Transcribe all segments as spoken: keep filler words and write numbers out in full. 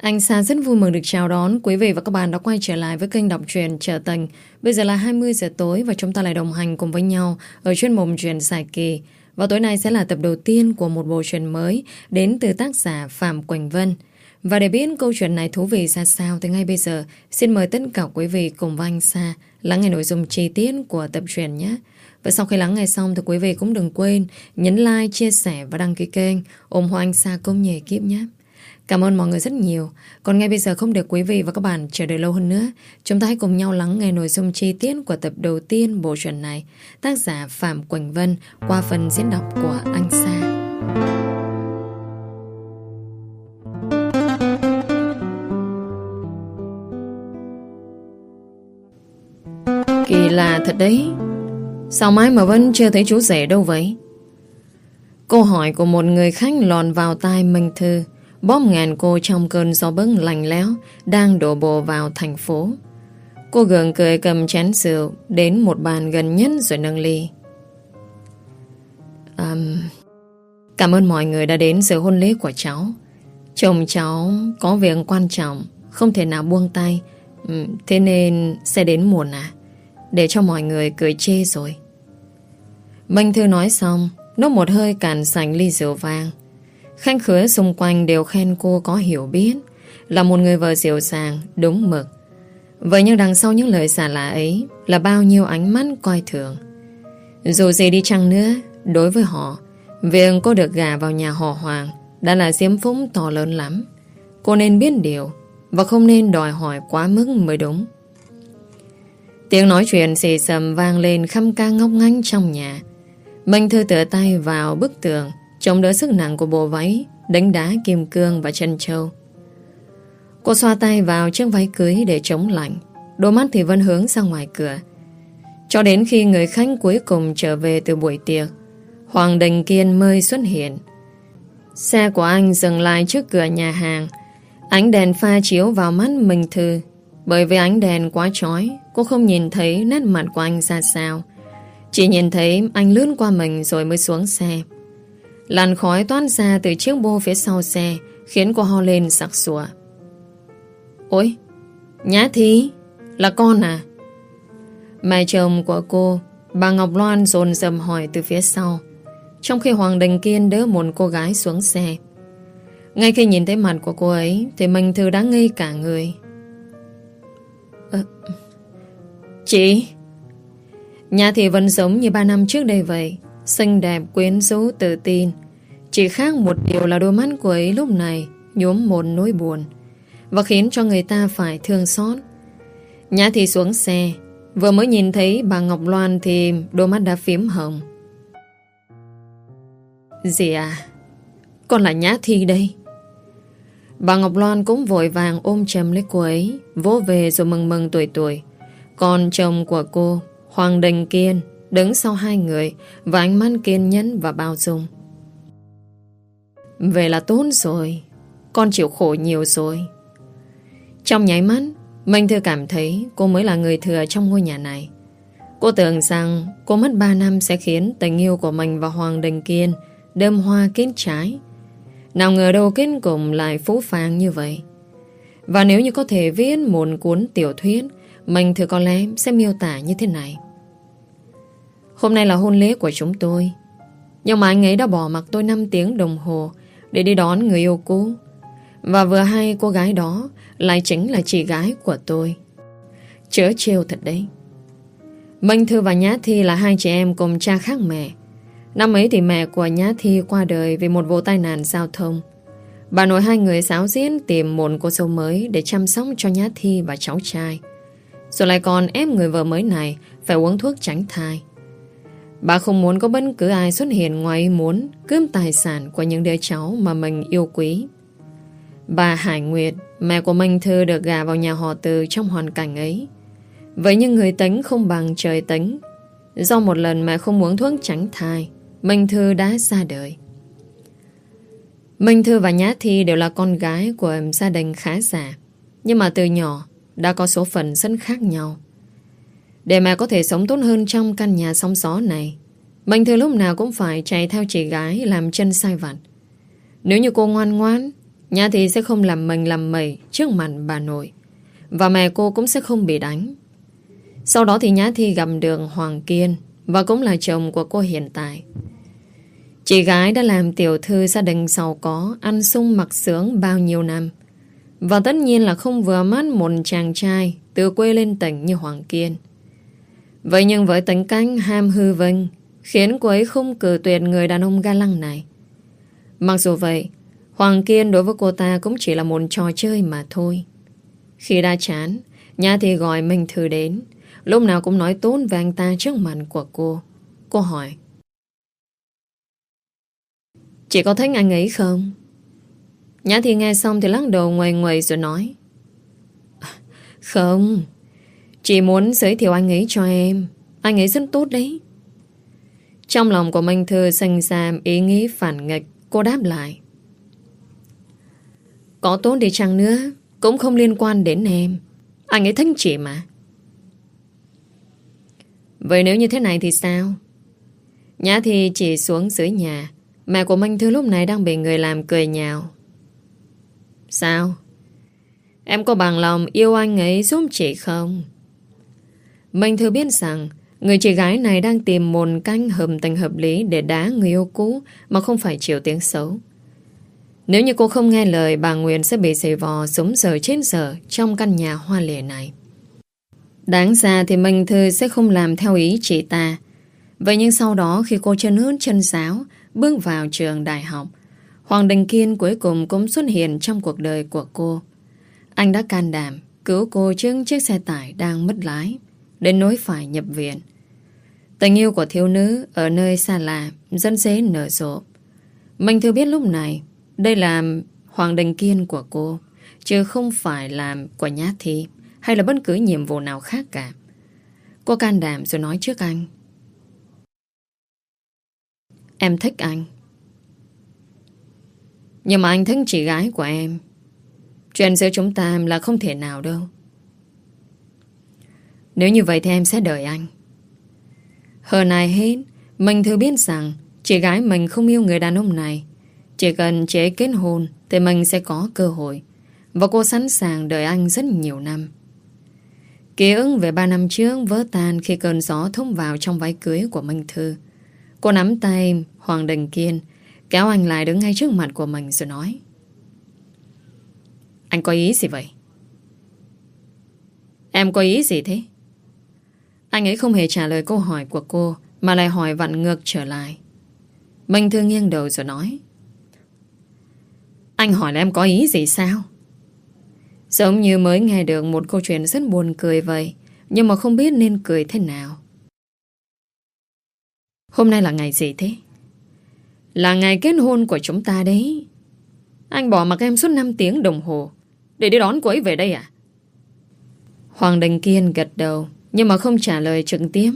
Anh Sa rất vui mừng được chào đón quý vị và các bạn đã quay trở lại với kênh đọc truyện Trở Tình. Bây giờ là hai mươi giờ tối và chúng ta lại đồng hành cùng với nhau ở chuyên mục truyện dài kỳ. Và tối nay sẽ là tập đầu tiên của một bộ truyện mới đến từ tác giả Phạm Quỳnh Vân. Và để biết câu chuyện này thú vị ra sao thì ngay bây giờ xin mời tất cả quý vị cùng với anh Sa lắng nghe nội dung chi tiết của tập truyện nhé. Và sau khi lắng nghe xong thì quý vị cũng đừng quên nhấn like, chia sẻ và đăng ký kênh ủng hộ anh Sa cùng nhờ kíp nhé. Cảm ơn mọi người rất nhiều. Còn ngay bây giờ không để quý vị và các bạn chờ đợi lâu hơn nữa, chúng ta hãy cùng nhau lắng nghe nội dung chi tiết của tập đầu tiên bộ truyện này, tác giả Phạm Quỳnh Vân qua phần diễn đọc của anh Sa. Kỳ lạ thật đấy, sao mãi mà vẫn chưa thấy chú rể đâu vậy? Câu hỏi của một người khách lọt vào tai Minh Thư, bóp ngàn cô trong cơn gió bấc lạnh lẽo đang đổ bộ vào thành phố. Cô gượng cười cầm chén rượu đến một bàn gần nhất rồi nâng ly. um, Cảm ơn mọi người đã đến dự hôn lễ của cháu. Chồng cháu có việc quan trọng, không thể nào buông tay, um, thế nên sẽ đến muộn à? Để cho mọi người cười chê rồi. Minh Thư nói xong, nốc một hơi cạn sạch ly rượu vang. Khách khứa xung quanh đều khen cô có hiểu biết, là một người vợ dịu dàng, đúng mực. Vậy nhưng đằng sau những lời xả lạ ấy là bao nhiêu ánh mắt coi thường. Dù gì đi chăng nữa, đối với họ, việc cô được gả vào nhà họ Hoàng đã là diễm phúc to lớn lắm. Cô nên biết điều và không nên đòi hỏi quá mức mới đúng. Tiếng nói chuyện xì xầm vang lên khắp ca ngóc ngách trong nhà. Minh Thư tựa tay vào bức tường, chống đỡ sức nặng của bộ váy, đánh đá kim cương và chân châu. Cô xoa tay vào chiếc váy cưới để chống lạnh, đôi mắt thì vẫn hướng ra ngoài cửa. Cho đến khi người khách cuối cùng trở về từ buổi tiệc, Hoàng Đình Kiên mới xuất hiện. Xe của anh dừng lại trước cửa nhà hàng. Ánh đèn pha chiếu vào mắt Minh Thư. Bởi vì ánh đèn quá chói, cô không nhìn thấy nét mặt của anh ra sao. Chỉ nhìn thấy anh lướt qua mình rồi mới xuống xe. Làn khói toát ra từ chiếc bô phía sau xe khiến cô ho lên sặc sụa. Ôi, Nhã Thi, là con à? Mẹ chồng của cô, bà Ngọc Loan dồn dập hỏi từ phía sau, trong khi Hoàng Đình Kiên đỡ một cô gái xuống xe. Ngay khi nhìn thấy mặt của cô ấy thì Minh Thư đã ngây cả người. à, Chị Nhã Thi vẫn giống như ba năm trước đây vậy, xinh đẹp, quyến rũ, tự tin. Chỉ khác một điều là đôi mắt của ấy lúc này nhuốm một nỗi buồn và khiến cho người ta phải thương xót. Nhã Thi xuống xe, vừa mới nhìn thấy bà Ngọc Loan thì đôi mắt đã phím hồng. Dì à, con là Nhã Thi đây. Bà Ngọc Loan cũng vội vàng ôm chầm lấy cô ấy, vỗ về rồi mừng mừng tuổi tuổi. Còn chồng của cô, Hoàng Đình Kiên, đứng sau hai người và ánh mắt kiên nhẫn và bao dung. Về là tốt rồi, con chịu khổ nhiều rồi. Trong nháy mắt, Minh Thư cảm thấy cô mới là người thừa trong ngôi nhà này. Cô tưởng rằng cô mất ba năm sẽ khiến tình yêu của mình và Hoàng Đình Kiên đơm hoa kết trái. Nào ngờ đâu kết cùng lại phũ phàng như vậy. Và nếu như có thể viết một cuốn tiểu thuyết, Minh Thư có lẽ sẽ miêu tả như thế này. Hôm nay là hôn lễ của chúng tôi, nhưng mà anh ấy đã bỏ mặc tôi năm tiếng đồng hồ để đi đón người yêu cũ. Và vừa hay cô gái đó lại chính là chị gái của tôi. Chớ trêu thật đấy. Minh Thư và Nhã Thi là hai chị em cùng cha khác mẹ. Năm ấy thì mẹ của Nhã Thi qua đời vì một vụ tai nạn giao thông. Bà nội hai người xáo diễn tìm một cô dâu mới để chăm sóc cho Nhã Thi và cháu trai, rồi lại còn ép người vợ mới này phải uống thuốc tránh thai. Bà không muốn có bất cứ ai xuất hiện ngoài ý muốn cướp tài sản của những đứa cháu mà mình yêu quý. Bà Hải Nguyệt, mẹ của Minh Thư, được gả vào nhà họ Từ trong hoàn cảnh ấy. Vậy nhưng người tính không bằng trời tính. Do một lần mẹ không uống thuốc tránh thai, Minh Thư đã ra đời. Minh Thư và Nhã Thi đều là con gái của gia đình khá giả, nhưng mà từ nhỏ đã có số phận rất khác nhau. Để mẹ có thể sống tốt hơn trong căn nhà sóng gió này, Minh Thư lúc nào cũng phải chạy theo chị gái làm chân sai vặt. Nếu như cô ngoan ngoãn Nhã Thi sẽ không làm mình làm mẩy trước mặt bà nội, và mẹ cô cũng sẽ không bị đánh. Sau đó thì Nhã Thi gặp được Hoàng Kiên, và cũng là chồng của cô hiện tại. Chị gái đã làm tiểu thư gia đình giàu có, ăn sung mặc sướng bao nhiêu năm. Và tất nhiên là không vừa mắt một chàng trai từ quê lên tỉnh như Hoàng Kiên. Vậy nhưng với tính cách ham hư vinh, khiến cô ấy không cự tuyệt người đàn ông ga lăng này. Mặc dù vậy, Hoàng Kiên đối với cô ta cũng chỉ là một trò chơi mà thôi. Khi đã chán, Nhã Thi gọi Minh Thư đến, lúc nào cũng nói tốt về anh ta trước mặt của cô. Cô hỏi: "Chị có thích anh ấy không?" Nhã Thi nghe xong thì lắc đầu nguầy nguầy rồi nói: "Không, chị muốn giới thiệu anh ấy cho em. Anh ấy rất tốt đấy." Trong lòng của Minh Thư sinh ra ý nghĩ phản nghịch. Cô đáp lại: "Có tốt đi chăng nữa cũng không liên quan đến em. Anh ấy thích chị mà." "Vậy nếu như thế này thì sao?" Nhã Thi chỉ xuống dưới nhà. Mẹ của Minh Thư lúc này đang bị người làm cười nhạo. "Sao? Em có bằng lòng yêu anh ấy giúp chị không?" Minh Thư biết rằng người chị gái này đang tìm một cách hợp tình hợp lý để đá người yêu cũ mà không phải chịu tiếng xấu. Nếu như cô không nghe lời, bà Nguyên sẽ bị giày vò sống giờ chết giờ trong căn nhà hoa lệ này. Đáng ra thì Minh Thư sẽ không làm theo ý chị ta. Vậy nhưng sau đó khi cô chân ướt chân sáo bước vào trường đại học, Hoàng Đình Kiên cuối cùng cũng xuất hiện trong cuộc đời của cô. Anh đã can đảm cứu cô trước chiếc xe tải đang mất lái, đến nỗi phải nhập viện. Tình yêu của thiếu nữ ở nơi xa lạ rất dễ nở rộ. Minh Thư biết lúc này đây là Hoàng Đình Kiên của cô, chứ không phải là của Nhã Thi hay là bất cứ nhiệm vụ nào khác cả. Cô can đảm rồi nói trước anh: "Em thích anh. Nhưng mà anh thích chị gái của em. Chuyện giữa chúng ta là không thể nào đâu. Nếu như vậy thì em sẽ đợi anh." Hơn ai hết, Minh Thư biết rằng chị gái mình không yêu người đàn ông này. Chỉ cần chị ấy kết hôn thì mình sẽ có cơ hội. Và cô sẵn sàng đợi anh rất nhiều năm. Ký ức về ba năm trước vỡ tan khi cơn gió thốc vào trong váy cưới của Minh Thư. Cô nắm tay Hoàng Đình Kiên, kéo anh lại đứng ngay trước mặt của mình rồi nói: "Anh có ý gì vậy?" "Em có ý gì thế?" Anh ấy không hề trả lời câu hỏi của cô, mà lại hỏi vặn ngược trở lại. Minh Thư nghiêng đầu rồi nói: "Anh hỏi là em có ý gì sao?" Giống như mới nghe được một câu chuyện rất buồn cười vậy, nhưng mà không biết nên cười thế nào. "Hôm nay là ngày gì thế?" "Là ngày kết hôn của chúng ta đấy. Anh bỏ mặc em suốt năm tiếng đồng hồ để đi đón cô ấy về đây à?" Hoàng Đình Kiên gật đầu, nhưng mà không trả lời trực tiếp.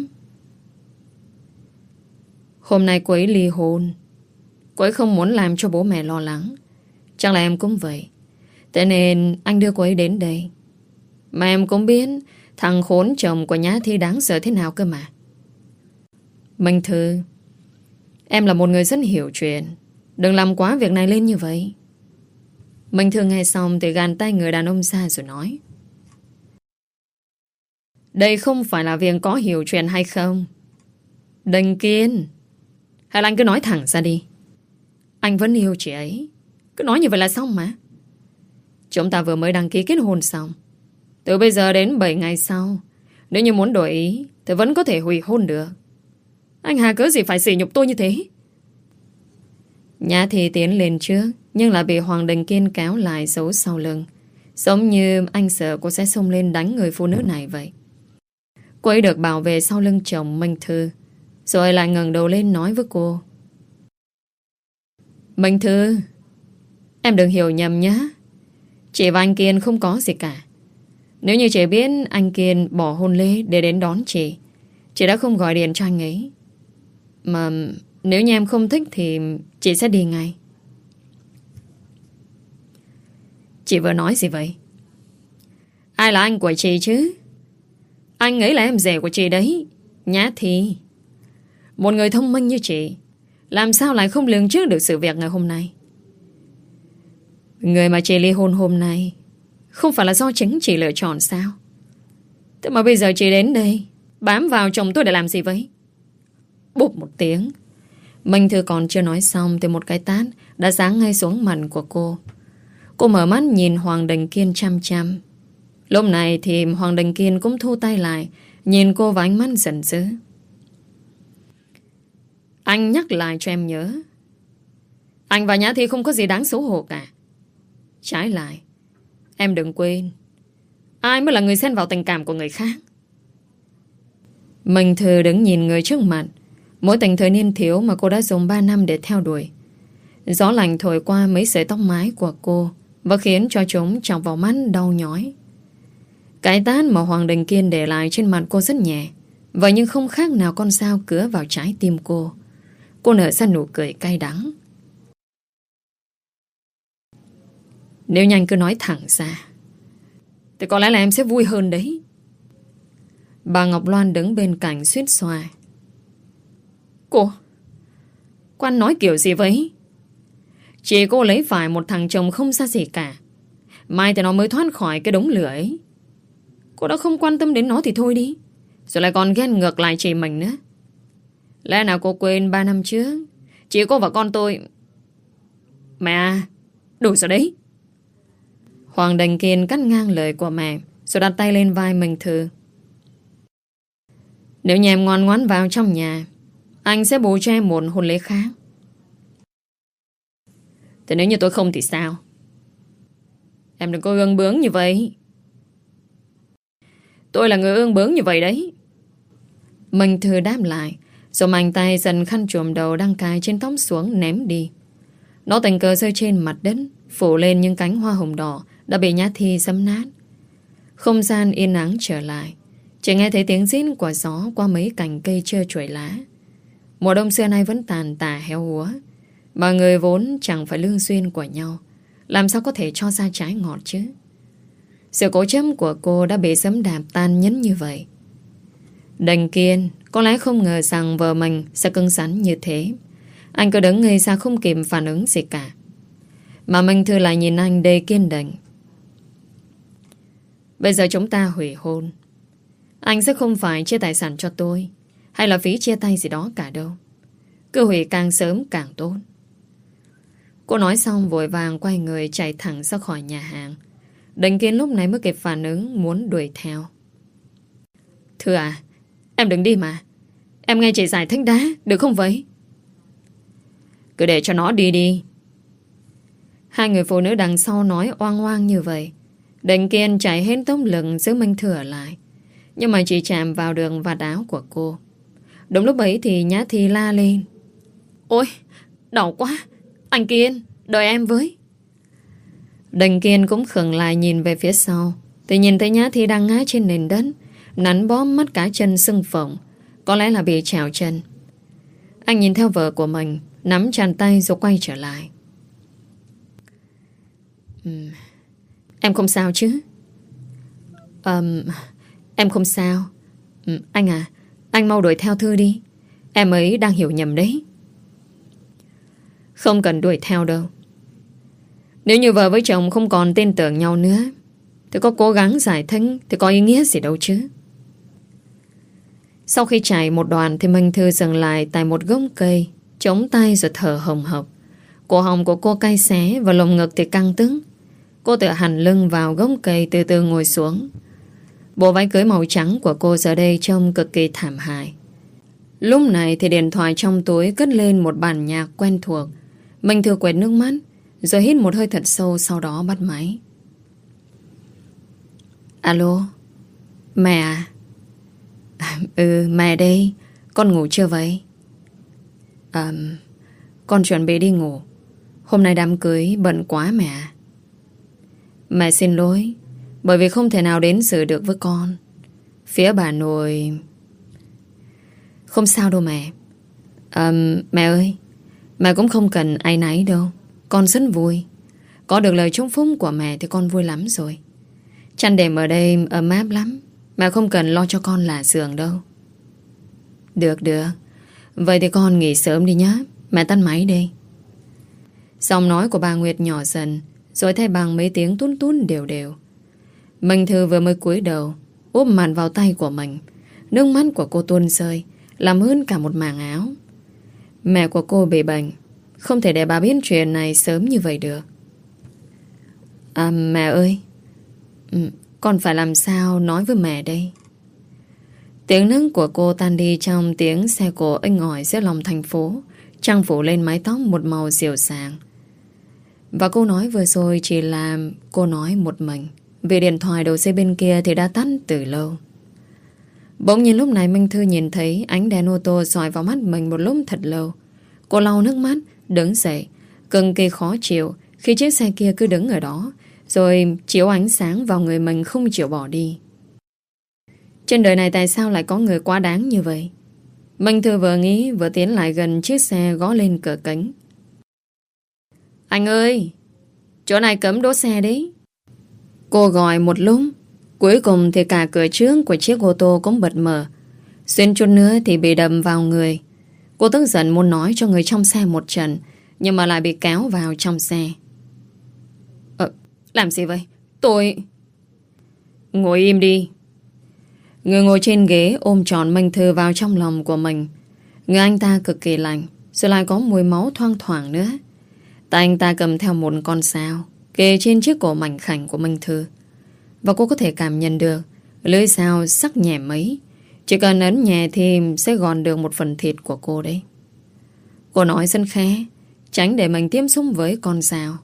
"Hôm nay cô ấy ly hôn. Cô ấy không muốn làm cho bố mẹ lo lắng. Chắc là em cũng vậy. Thế nên anh đưa cô ấy đến đây. Mà em cũng biết thằng khốn chồng của Nhã Thi đáng sợ thế nào cơ mà." "Minh Thư, em là một người rất hiểu chuyện. Đừng làm quá việc này lên như vậy." Minh Thư nghe xong thì gàn tay người đàn ông ra rồi nói: "Đây không phải là việc có hiểu chuyện hay không. Đình Kiên, hay là anh cứ nói thẳng ra đi. Anh vẫn yêu chị ấy. Cứ nói như vậy là xong mà. Chúng ta vừa mới đăng ký kết hôn xong. Từ bây giờ đến bảy ngày sau, nếu như muốn đổi ý thì vẫn có thể hủy hôn được. Anh hà cớ gì phải sỉ nhục tôi như thế?" Nhã Thi tiến lên trước, nhưng lại bị Hoàng Đình Kiên kéo lại giấu sau lưng, giống như anh sợ cô sẽ xông lên đánh người phụ nữ này vậy. Cô ấy được bảo vệ sau lưng chồng Minh Thư, rồi lại ngẩng đầu lên nói với cô: "Minh Thư, em đừng hiểu nhầm nhá. Chị và anh Kiên không có gì cả. Nếu như chị biết anh Kiên bỏ hôn lễ để đến đón chị, chị đã không gọi điện cho anh ấy. Mà nếu như em không thích thì chị sẽ đi ngay." "Chị vừa nói gì vậy? Ai là anh của chị chứ? Anh ấy là em rể của chị đấy, Nhã Thi. Một người thông minh như chị làm sao lại không lường trước được sự việc ngày hôm nay?" Người mà chị ly hôn hôm nay không phải là do chính chị lựa chọn sao? Thế mà bây giờ chị đến đây bám vào chồng tôi để làm gì vậy? Bụp một tiếng, Minh Thư còn chưa nói xong thì một cái tát đã giáng ngay xuống mặt của cô. Cô mở mắt nhìn Hoàng Đình Kiên chăm chăm. Lúc này thì Hoàng Đình Kiên cũng thu tay lại, nhìn cô với ánh mắt giận dữ. Anh nhắc lại cho em nhớ, anh và Nhã Thi không có gì đáng xấu hổ cả. Trái lại, em đừng quên, ai mới là người xen vào tình cảm của người khác. Minh Thư đứng nhìn người trước mặt. Mối tình thời niên thiếu mà cô đã dùng ba năm để theo đuổi. Gió lạnh thổi qua mấy sợi tóc mái của cô và khiến cho chúng chọc vào mắt đau nhói. Cái tát mà Hoàng Đình Kiên để lại trên mặt cô rất nhẹ, vậy nhưng không khác nào con dao cứa vào trái tim cô. Cô nở ra nụ cười cay đắng. Nếu nhanh cứ nói thẳng ra thì có lẽ là em sẽ vui hơn đấy. Bà Ngọc Loan đứng bên cạnh suýt xoa. Cô Cô ăn nói kiểu gì vậy? Chị cô lấy phải một thằng chồng không ra gì cả, mai thì nó mới thoát khỏi cái đống lửa ấy. Cô đã không quan tâm đến nó thì thôi đi, rồi lại còn ghen ngược lại chị mình nữa. Lẽ nào cô quên ba năm trước chị cô và con tôi... Mẹ, đủ rồi đấy. Hoàng Đình Kiên cắt ngang lời của mẹ, rồi đặt tay lên vai Minh Thư. Nếu nhà em ngoan ngoãn vào trong nhà, anh sẽ bù cho em một hôn lễ khác. Thế nếu như tôi không thì sao? Em đừng có ương bướng như vậy. Tôi là người ương bướng như vậy đấy. Minh Thư đáp lại, rồi mạnh tay dần khăn trùm đầu đang cài trên tóc xuống ném đi. Nó tình cờ rơi trên mặt đất, phủ lên những cánh hoa hồng đỏ đã bị Nhã Thi giẫm nát. Không gian yên ắng trở lại, chỉ nghe thấy tiếng rít của gió qua mấy cành cây trơ trụi lá. Mùa đông xưa nay vẫn tàn tà héo úa, mà người vốn chẳng phải lương duyên của nhau, làm sao có thể cho ra trái ngọt chứ? Sự cố chấp của cô đã bị giẫm đạp tan nhẫn như vậy. Đình Kiên có lẽ không ngờ rằng vợ mình sẽ cứng rắn như thế. Anh cứ đứng ngây ra không kịp phản ứng gì cả, mà Minh Thư lại nhìn anh đầy kiên định. Bây giờ chúng ta hủy hôn, anh sẽ không phải chia tài sản cho tôi hay là phí chia tay gì đó cả đâu. Cứ hủy càng sớm càng tốt. Cô nói xong vội vàng quay người chạy thẳng ra khỏi nhà hàng. Đình Kiên lúc này mới kịp phản ứng muốn đuổi theo. Thưa à, em đừng đi mà. Em nghe chị giải thích đã, được không vậy? Cứ để cho nó đi đi. Hai người phụ nữ đằng sau nói oang oang như vậy. Đình Kiên chạy hết tốc lực giữ Minh Thư ở lại, nhưng mà chỉ chạm vào đường vạt áo của cô. Đúng lúc ấy thì Nhã Thi la lên. Ôi, đau quá. Anh Kiên, đợi em với. Đình Kiên cũng khựng lại nhìn về phía sau, thì nhìn thấy Nhã Thi đang ngã trên nền đất, nắn bó mắt cá chân sưng phồng, có lẽ là bị trào chân. Anh nhìn theo vợ của mình, nắm chặt tay rồi quay trở lại. uhm, Em không sao chứ? um, Em không sao. uhm, Anh à, anh mau đuổi theo Thư đi. Em ấy đang hiểu nhầm đấy. Không cần đuổi theo đâu. Nếu như vợ với chồng không còn tin tưởng nhau nữa thì có cố gắng giải thích thì có ý nghĩa gì đâu chứ. Sau khi chạy một đoạn thì Minh Thư dừng lại tại một gốc cây, chống tay rồi thở hồng hộc. Cổ họng của cô cay xé và lồng ngực thì căng cứng. Cô tựa hẳn lưng vào gốc cây, từ từ ngồi xuống. Bộ váy cưới màu trắng của cô giờ đây trông cực kỳ thảm hại. Lúc này thì điện thoại trong túi cất lên một bản nhạc quen thuộc. Minh Thư quệt nước mắt, rồi hít một hơi thật sâu, sau đó bắt máy. Alo, mẹ à? Ừ, mẹ đây. Con ngủ chưa vậy? À, con chuẩn bị đi ngủ. Hôm nay đám cưới bận quá mẹ. Mẹ xin lỗi, bởi vì không thể nào đến dự được với con. Phía bà nội... Không sao đâu mẹ. À, mẹ ơi, mẹ cũng không cần áy náy đâu. Con rất vui. Có được lời chúc phúc của mẹ thì con vui lắm rồi. Chăn đệm ở đây ấm áp lắm. Mẹ không cần lo cho con là giường đâu. Được được. Vậy thì con nghỉ sớm đi nhé. Mẹ tắt máy đi. Giọng nói của bà Nguyệt nhỏ dần, rồi thay bằng mấy tiếng tún tún đều đều. Minh Thư vừa mới cúi đầu, úp mặt vào tay của mình. Nước mắt của cô tuôn rơi, làm ướt cả một mảng áo. Mẹ của cô bị bệnh, không thể để bà biết chuyện này sớm như vậy được. À mẹ ơi, ừ, con phải làm sao nói với mẹ đây? Tiếng nấc của cô tan đi trong tiếng xe cộ inh ỏi giữa lòng thành phố, trang phủ lên mái tóc một màu dịu dàng. Và câu nói vừa rồi chỉ là cô nói một mình, vì điện thoại đầu dây bên kia thì đã tắt từ lâu. Bỗng nhiên lúc này Minh Thư nhìn thấy ánh đèn ô tô soi vào mắt mình một lúc thật lâu. Cô lau nước mắt, đứng dậy, cực kỳ khó chịu khi chiếc xe kia cứ đứng ở đó, rồi chiếu ánh sáng vào người mình không chịu bỏ đi. Trên đời này tại sao lại có người quá đáng như vậy? Minh Thư vừa nghĩ vừa tiến lại gần chiếc xe, gõ lên cửa kính. Anh ơi, chỗ này cấm đỗ xe đấy. Cô gọi một lúc, cuối cùng thì cả cửa trước của chiếc ô tô cũng bật mở. Xuyên chút nữa thì bị đâm vào người. Cô tức giận muốn nói cho người trong xe một trận, nhưng mà lại bị kéo vào trong xe. Ờ, làm gì vậy? Tôi... Ngồi im đi. Người ngồi trên ghế ôm trọn Minh Thư vào trong lòng của mình. Người anh ta cực kỳ lạnh, rồi lại có mùi máu thoang thoảng nữa. Tay anh ta cầm theo một con dao kề trên chiếc cổ mảnh khảnh của Minh Thư. Và cô có thể cảm nhận được lưỡi dao sắc nhẹ mấy, chỉ cần ấn nhẹ thì sẽ gọt được một phần thịt của cô đấy. Cô nói rất khẽ, tránh để mình tiếp xúc với con dao.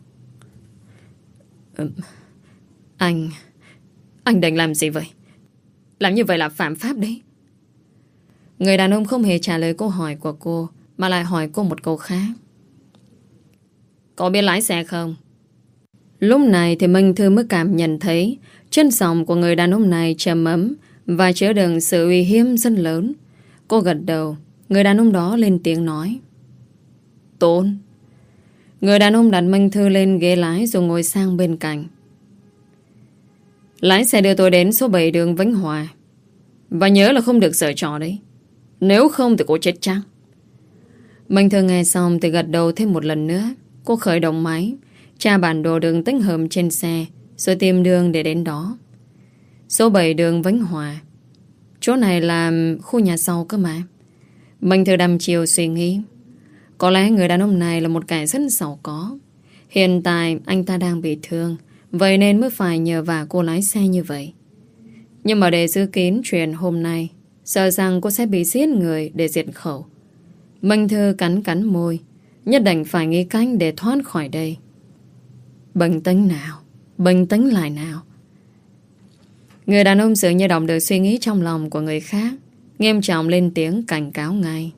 ừ, Anh Anh định làm gì vậy? Làm như vậy là phạm pháp đấy. Người đàn ông không hề trả lời câu hỏi của cô, mà lại hỏi cô một câu khác. Có biết lái xe không? Lúc này thì Minh Thư mới cảm nhận thấy chân giọng của người đàn ông này trầm ấm và chứa đựng sự uy hiếp rất lớn. Cô gật đầu. Người đàn ông đó lên tiếng nói. Tôn. Người đàn ông đặt Minh Thư lên ghế lái rồi ngồi sang bên cạnh. Lái xe đưa tôi đến số bảy đường Vĩnh Hòa. Và nhớ là không được giở trò đấy. Nếu không thì cô chết chắc. Minh Thư nghe xong thì gật đầu thêm một lần nữa. Cô khởi động máy, tra bản đồ đường tích hợp trên xe, rồi tìm đường để đến đó. Số bảy đường Vĩnh Hòa. Chỗ này là khu nhà sau cơ mà. Minh Thư đăm chiều suy nghĩ. Có lẽ người đàn ông này là một kẻ rất giàu có. Hiện tại anh ta đang bị thương, vậy nên mới phải nhờ vả cô lái xe như vậy. Nhưng mà để giữ kín chuyện hôm nay, sợ rằng cô sẽ bị giết người để diệt khẩu. Minh Thư cắn cắn môi, nhất định phải nghĩ cách để thoát khỏi đây. Bình tĩnh nào, bình tĩnh lại nào. Người đàn ông dường như đọc được suy nghĩ trong lòng của người khác, nghiêm trọng lên tiếng cảnh cáo ngay.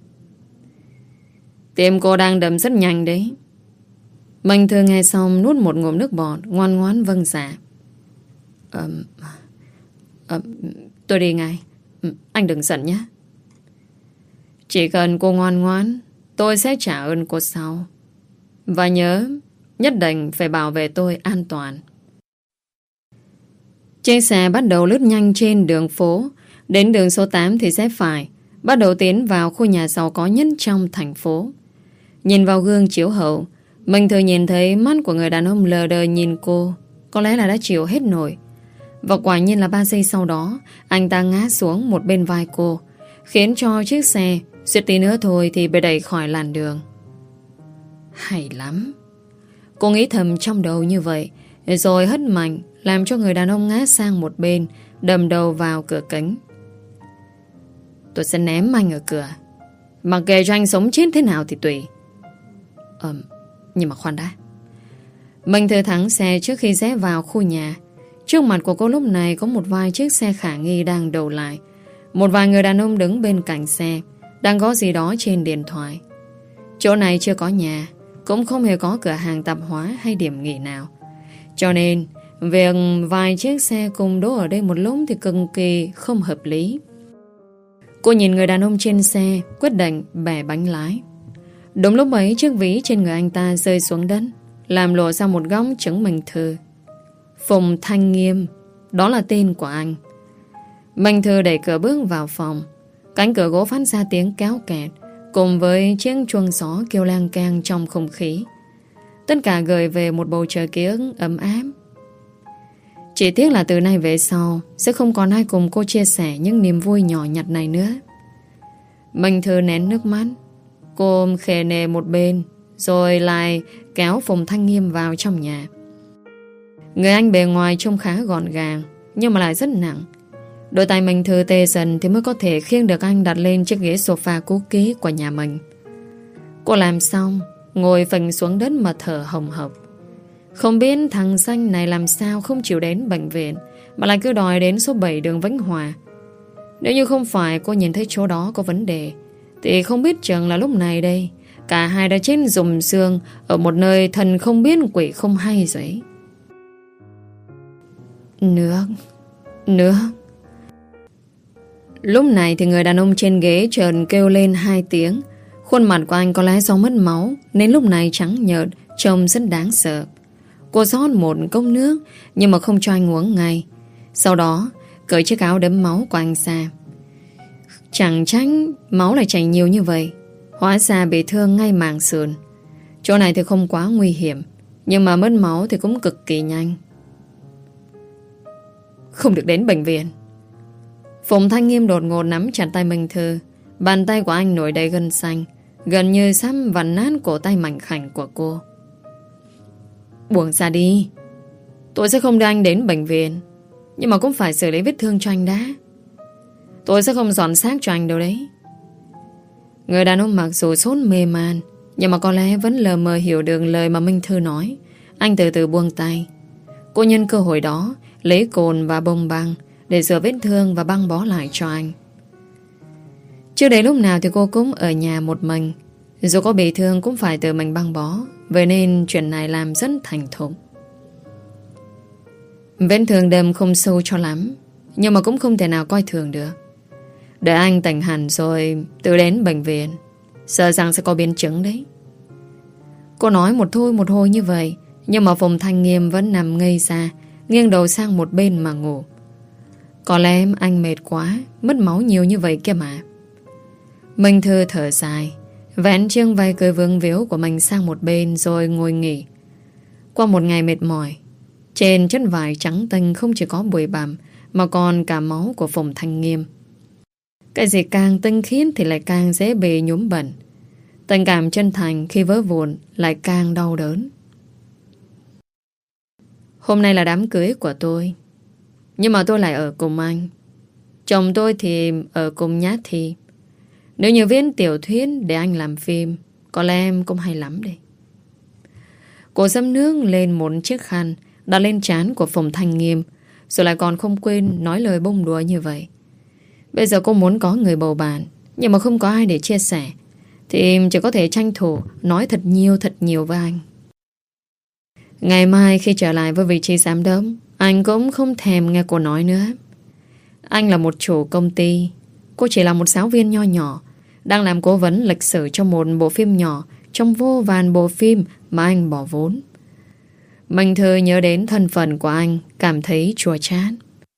Tim cô đang đập rất nhanh đấy. Minh Thư nghe xong nuốt một ngụm nước bọt, ngoan ngoãn vâng dạ. Ờ, ờ, tôi đi ngay. Anh đừng giận nhé. Chỉ cần cô ngoan ngoãn, tôi sẽ trả ơn cô sau. Và nhớ, nhất định phải bảo vệ tôi an toàn. Chiếc xe bắt đầu lướt nhanh trên đường phố. Đến đường số tám thì sẽ phải bắt đầu tiến vào khu nhà giàu có nhất trong thành phố. Nhìn vào gương chiếu hậu, Minh Thư nhìn thấy mắt của người đàn ông lờ đờ nhìn cô. Có lẽ là đã chịu hết nổi. Và quả nhiên là ba giây sau đó, anh ta ngã xuống một bên vai cô, khiến cho chiếc xe suýt tí nữa thôi thì bị đẩy khỏi làn đường. Hay lắm. Cô nghĩ thầm trong đầu như vậy, rồi hất mạnh làm cho người đàn ông ngã sang một bên, đâm đầu vào cửa kính. Tôi sẽ ném anh ở cửa, mặc kệ cho anh sống chết thế nào thì tùy. Ờ, nhưng mà khoan đã. Minh Thư thắng xe trước khi rẽ vào khu nhà. Trước mặt của cô lúc này có một vài chiếc xe khả nghi đang đậu lại. Một vài người đàn ông đứng bên cạnh xe, đang có gì đó trên điện thoại. Chỗ này chưa có nhà, cũng không hề có cửa hàng tạp hóa hay điểm nghỉ nào. Cho nên việc vài chiếc xe cùng đỗ ở đây một lúc thì cực kỳ không hợp lý. Cô nhìn người đàn ông trên xe, quyết định bẻ bánh lái. Đúng lúc ấy, chiếc ví trên người anh ta rơi xuống đất, làm lộ ra một góc chứng minh thư. Phùng Thanh Nghiêm, đó là tên của anh. Minh Thư đẩy cửa bước vào phòng. Cánh cửa gỗ phát ra tiếng kéo kẹt, cùng với chiếc chuông gió kêu lang keng trong không khí. Tất cả gửi về một bầu trời ký ức ấm áp. Chỉ tiếc là từ nay về sau sẽ không còn ai cùng cô chia sẻ những niềm vui nhỏ nhặt này nữa. Minh Thư nén nước mắt. Cô khề nề một bên, rồi lại kéo Phùng Thanh Nghiêm vào trong nhà. Người anh bề ngoài trông khá gọn gàng, nhưng mà lại rất nặng. Đôi tay Minh Thư tê dần thì mới có thể khiêng được anh đặt lên chiếc ghế sofa cũ kỹ của nhà mình. Cô làm xong, ngồi phình xuống đất mà thở hồng hộc. Không biết thằng xanh này làm sao không chịu đến bệnh viện, mà lại cứ đòi đến số bảy đường Vĩnh Hòa. Nếu như không phải cô nhìn thấy chỗ đó có vấn đề, thì không biết chừng là lúc này đây cả hai đã chết rùm xương ở một nơi thần không biết quỷ không hay rồi. Nước Nước Lúc này thì người đàn ông trên ghế chợt kêu lên hai tiếng. Khuôn mặt của anh có lẽ do mất máu nên lúc này trắng nhợt, trông rất đáng sợ. Cô rót một cốc nước nhưng mà không cho anh uống ngay. Sau đó cởi chiếc áo đẫm máu của anh ra. Chẳng trách máu lại chảy nhiều như vậy. Hóa ra bị thương ngay màng sườn. Chỗ này thì không quá nguy hiểm, nhưng mà mất máu thì cũng cực kỳ nhanh. Không được đến bệnh viện. Phùng Thanh Nghiêm đột ngột nắm chặt tay Minh Thư. Bàn tay của anh nổi đầy gân xanh, gần như sắp vặn nát cổ tay mảnh khảnh của cô. Buông ra đi. Tôi sẽ không đưa anh đến bệnh viện, nhưng mà cũng phải xử lý vết thương cho anh đã. Tôi sẽ không dọn xác cho anh đâu đấy. Người đàn ông mặc dù sốt mê man, nhưng mà có lẽ vẫn lờ mờ hiểu được lời mà Minh Thư nói. Anh từ từ buông tay. Cô nhân cơ hội đó lấy cồn và bông băng để rửa vết thương và băng bó lại cho anh. Trước đấy lúc nào thì cô cũng ở nhà một mình. Dù có bị thương cũng phải tự mình băng bó, vậy nên chuyện này làm rất thành thục. Vết thương đâm không sâu cho lắm, nhưng mà cũng không thể nào coi thường được. Đợi anh tỉnh hẳn rồi tự đến bệnh viện, sợ rằng sẽ có biến chứng đấy. Cô nói một thôi một hồi như vậy, nhưng mà Phùng Thanh Nghiêm vẫn nằm ngây ra, nghiêng đầu sang một bên mà ngủ. Có lẽ anh mệt quá, mất máu nhiều như vậy kia mà. Minh Thư thở dài, vén chiếc vai cười vương víu của mình sang một bên rồi ngồi nghỉ. Qua một ngày mệt mỏi, trên chất vải trắng tinh không chỉ có bụi bặm mà còn cả máu của Phùng Thanh Nghiêm. Cái gì càng tinh khiết thì lại càng dễ bị nhúm bẩn. Tình cảm chân thành khi vỡ vụn lại càng đau đớn. Hôm nay là đám cưới của tôi, nhưng mà tôi lại ở cùng anh. Chồng tôi thì ở cùng Nhát Thi. Nếu như viết tiểu thuyết để anh làm phim, có lẽ em cũng hay lắm đây. Cô dâm nước lên một chiếc khăn đặt lên trán của Phùng Thanh Nghiêm, rồi lại còn không quên nói lời bông đùa như vậy. Bây giờ cô muốn có người bầu bạn, nhưng mà không có ai để chia sẻ, thì chỉ có thể tranh thủ nói thật nhiều thật nhiều với anh. Ngày mai khi trở lại với vị trí giám đốc, anh cũng không thèm nghe cô nói nữa. Anh là một chủ công ty, cô chỉ là một giáo viên nho nhỏ, đang làm cố vấn lịch sử cho một bộ phim nhỏ trong vô vàn bộ phim mà anh bỏ vốn. Minh Thư nhớ đến thân phận của anh, cảm thấy chua chát.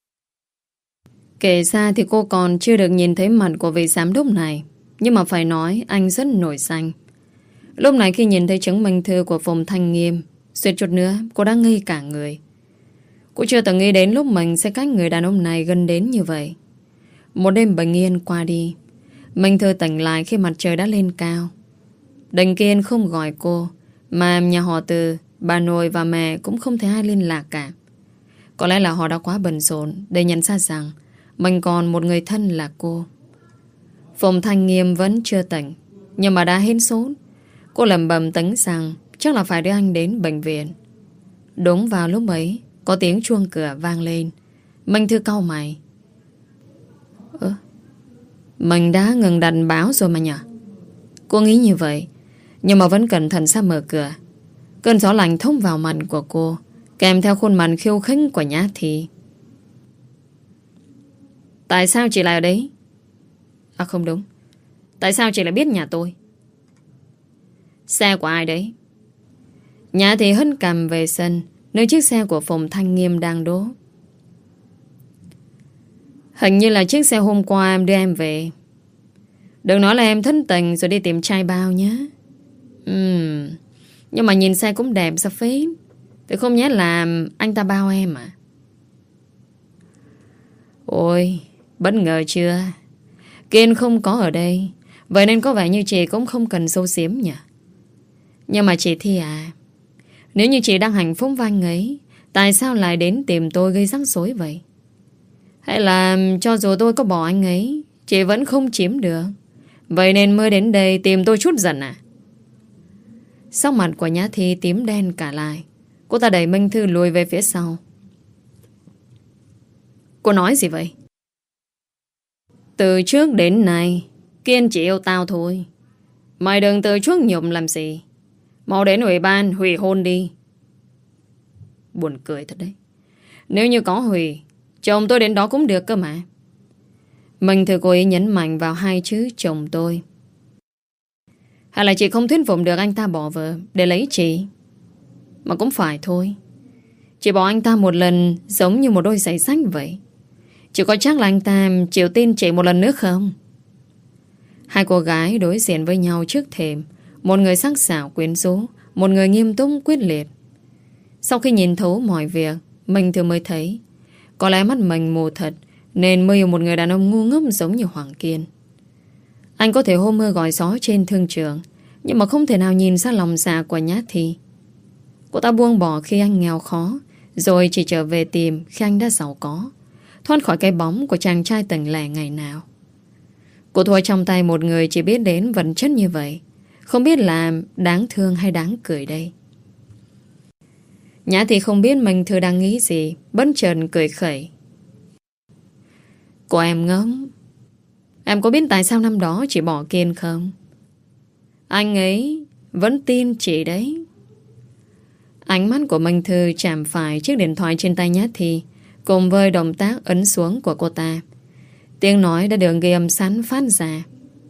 Kể ra thì cô còn chưa được nhìn thấy mặt của vị giám đốc này, nhưng mà phải nói anh rất nổi danh. Lúc này khi nhìn thấy chứng minh thư của Phùng Thanh Nghiêm, suýt chút nữa cô đã ngây cả người. Cô chưa từng nghĩ đến lúc mình sẽ cách người đàn ông này gần đến như vậy. Một đêm bình yên qua đi, Minh Thư tỉnh lại khi mặt trời đã lên cao. Đành Kiên không gọi cô, mà nhà họ Từ, bà nội và mẹ cũng không thấy ai liên lạc cả. Có lẽ là họ đã quá bận rộn để nhận ra rằng mình còn một người thân là cô. Phùng Thanh Nghiêm vẫn chưa tỉnh, nhưng mà đã hết sốt. Cô lẩm bẩm tính rằng chắc là phải đưa anh đến bệnh viện. Đúng vào lúc ấy, có tiếng chuông cửa vang lên. Minh Thư cau mày. Ơ, mình đã ngừng đặt báo rồi mà nhỉ? Cô nghĩ như vậy, nhưng mà vẫn cẩn thận ra mở cửa. Cơn gió lạnh thông vào mặt của cô, kèm theo khuôn mặt khiêu khích của Nhã Thị. Tại sao chị lại ở đấy? À không đúng, tại sao chị lại biết nhà tôi? Xe của ai đấy? Nhã Thị hất cằm về sân, nơi chiếc xe của Phùng Thanh Nghiêm đang đỗ. Hình như là chiếc xe hôm qua em đưa em về. Đừng nói là em thất tình rồi đi tìm trai bao nhé. Ừm, Nhưng mà nhìn xe cũng đẹp sao phết. Thì không nhẽ là anh ta bao em à? Ôi, bất ngờ chưa? Kiên không có ở đây, vậy nên có vẻ như chị cũng không cần xấu xiếm nhỉ. Nhưng mà chị Thi à, nếu như chị đang hạnh phúc với anh ấy, tại sao lại đến tìm tôi gây rắc rối vậy? Hay là cho dù tôi có bỏ anh ấy, chị vẫn không chiếm được, vậy nên mới đến đây tìm tôi chút giận à? Sắc mặt của Nhã Thi tím đen cả lại. Cô ta đẩy Minh Thư lùi về phía sau. Cô nói gì vậy? Từ trước đến nay Kiên chỉ yêu tao thôi. Mày đừng từ chuốc nhục làm gì. Mau đến ủy ban hủy hôn đi. Buồn cười thật đấy. Nếu như có hủy, chồng tôi đến đó cũng được cơ mà. Minh Thư cố ý nhấn mạnh vào hai chữ chồng tôi. Hay là chị không thuyết phục được anh ta bỏ vợ để lấy chị? Mà cũng phải thôi. Chị bỏ anh ta một lần giống như một đôi giày sách vậy. Chị có chắc là anh ta chịu tin chị một lần nữa không? Hai cô gái đối diện với nhau trước thềm. Một người sắc sảo quyến rũ, một người nghiêm túc quyết liệt. Sau khi nhìn thấu mọi việc, mình thường mới thấy có lẽ mắt mình mù thật nên mới yêu một người đàn ông ngu ngốc giống như Hoàng Kiên. Anh có thể hô mưa gọi gió trên thương trường, nhưng mà không thể nào nhìn ra lòng dạ của Nhã Thi. Cô ta buông bỏ khi anh nghèo khó, rồi chỉ trở về tìm khi anh đã giàu có, thoát khỏi cái bóng của chàng trai tầng lẻ ngày nào. Cô thua trong tay một người chỉ biết đến vật chất như vậy, không biết là đáng thương hay đáng cười đây. Nhã Thi không biết mình Thư đang nghĩ gì, bất chợt cười khẩy. Cô em ngốc. Em có biết tại sao năm đó chị bỏ Kiên không? Anh ấy vẫn tin chị đấy. Ánh mắt của Minh Thư chạm phải chiếc điện thoại trên tay Nhã Thi, cùng với động tác ấn xuống của cô ta. Tiếng nói đã được ghi âm sẵn phát ra.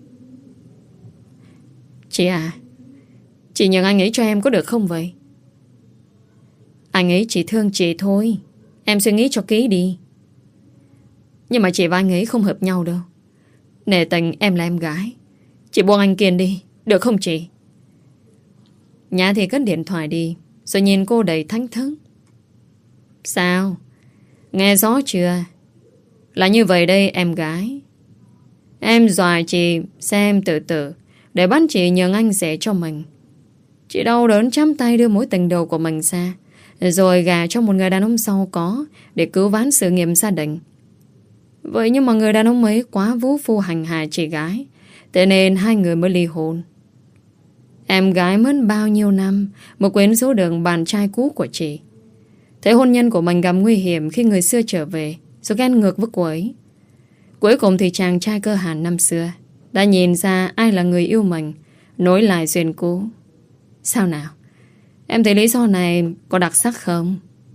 Chị à, chị nhường anh ấy cho em có được không vậy? Anh ấy chỉ thương chị thôi, em suy nghĩ cho kỹ đi. Nhưng mà chị và anh ấy không hợp nhau đâu. Nể tình em là em gái, chị buông anh Kiên đi, được không chị? Nhã Thi cất điện thoại đi, rồi nhìn cô đầy thánh thức. Sao? Nghe rõ chưa? Là như vậy đây em gái. Em dọa chị xem từ từ để bắt chị nhường anh rể cho mình. Chị đau đớn chăm tay đưa mối tình đầu của mình ra, rồi gả cho một người đàn ông giàu có để cứu vãn sự nghiệp gia đình. Vậy nhưng mà người đàn ông ấy quá vũ phu hành hạ chị gái, thế nên hai người mới ly hôn. Em gái mất bao nhiêu năm mới quyến rũ được bạn trai cũ của chị. Thế hôn nhân của mình gặp nguy hiểm khi người xưa trở về, rồi ghen ngược với cô ấy. Cuối cùng thì chàng trai cơ hàn năm xưa đã nhìn ra ai là người yêu mình, nối lại duyên cũ. Sao nào? Em thấy lý do này có đặc sắc không?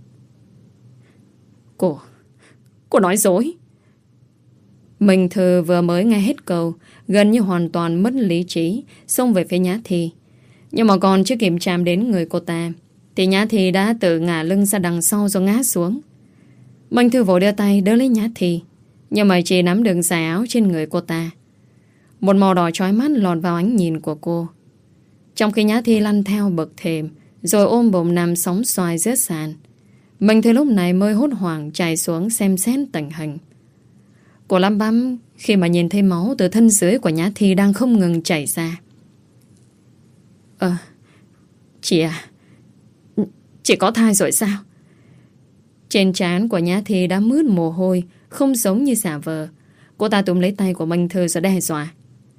Cô Cô nói dối. Minh Thư vừa mới nghe hết câu, gần như hoàn toàn mất lý trí, xông về phía Nhã Thi. Nhưng mà còn chưa kịp chạm đến người cô ta, thì Nhã Thi đã tự ngả lưng ra đằng sau rồi ngã xuống. Minh Thư vội đưa tay đỡ lấy Nhã Thi, nhưng mà chỉ nắm được giải áo trên người cô ta. Một màu đỏ chói mắt lọt vào ánh nhìn của cô. Trong khi Nhã Thi lăn theo bậc thềm, rồi ôm bụng nằm sóng xoài rớt sàn, Minh Thư lúc này mới hốt hoảng chạy xuống xem xét tình hình. Cô lắm bắm khi mà nhìn thấy máu từ thân dưới của Nhã Thi đang không ngừng chảy ra. Ờ, chị à, chị có thai rồi sao? Trên trán của Nhã Thi đã mướt mồ hôi, không giống như giả vờ. Cô ta túm lấy tay của Minh Thư rồi đe dọa.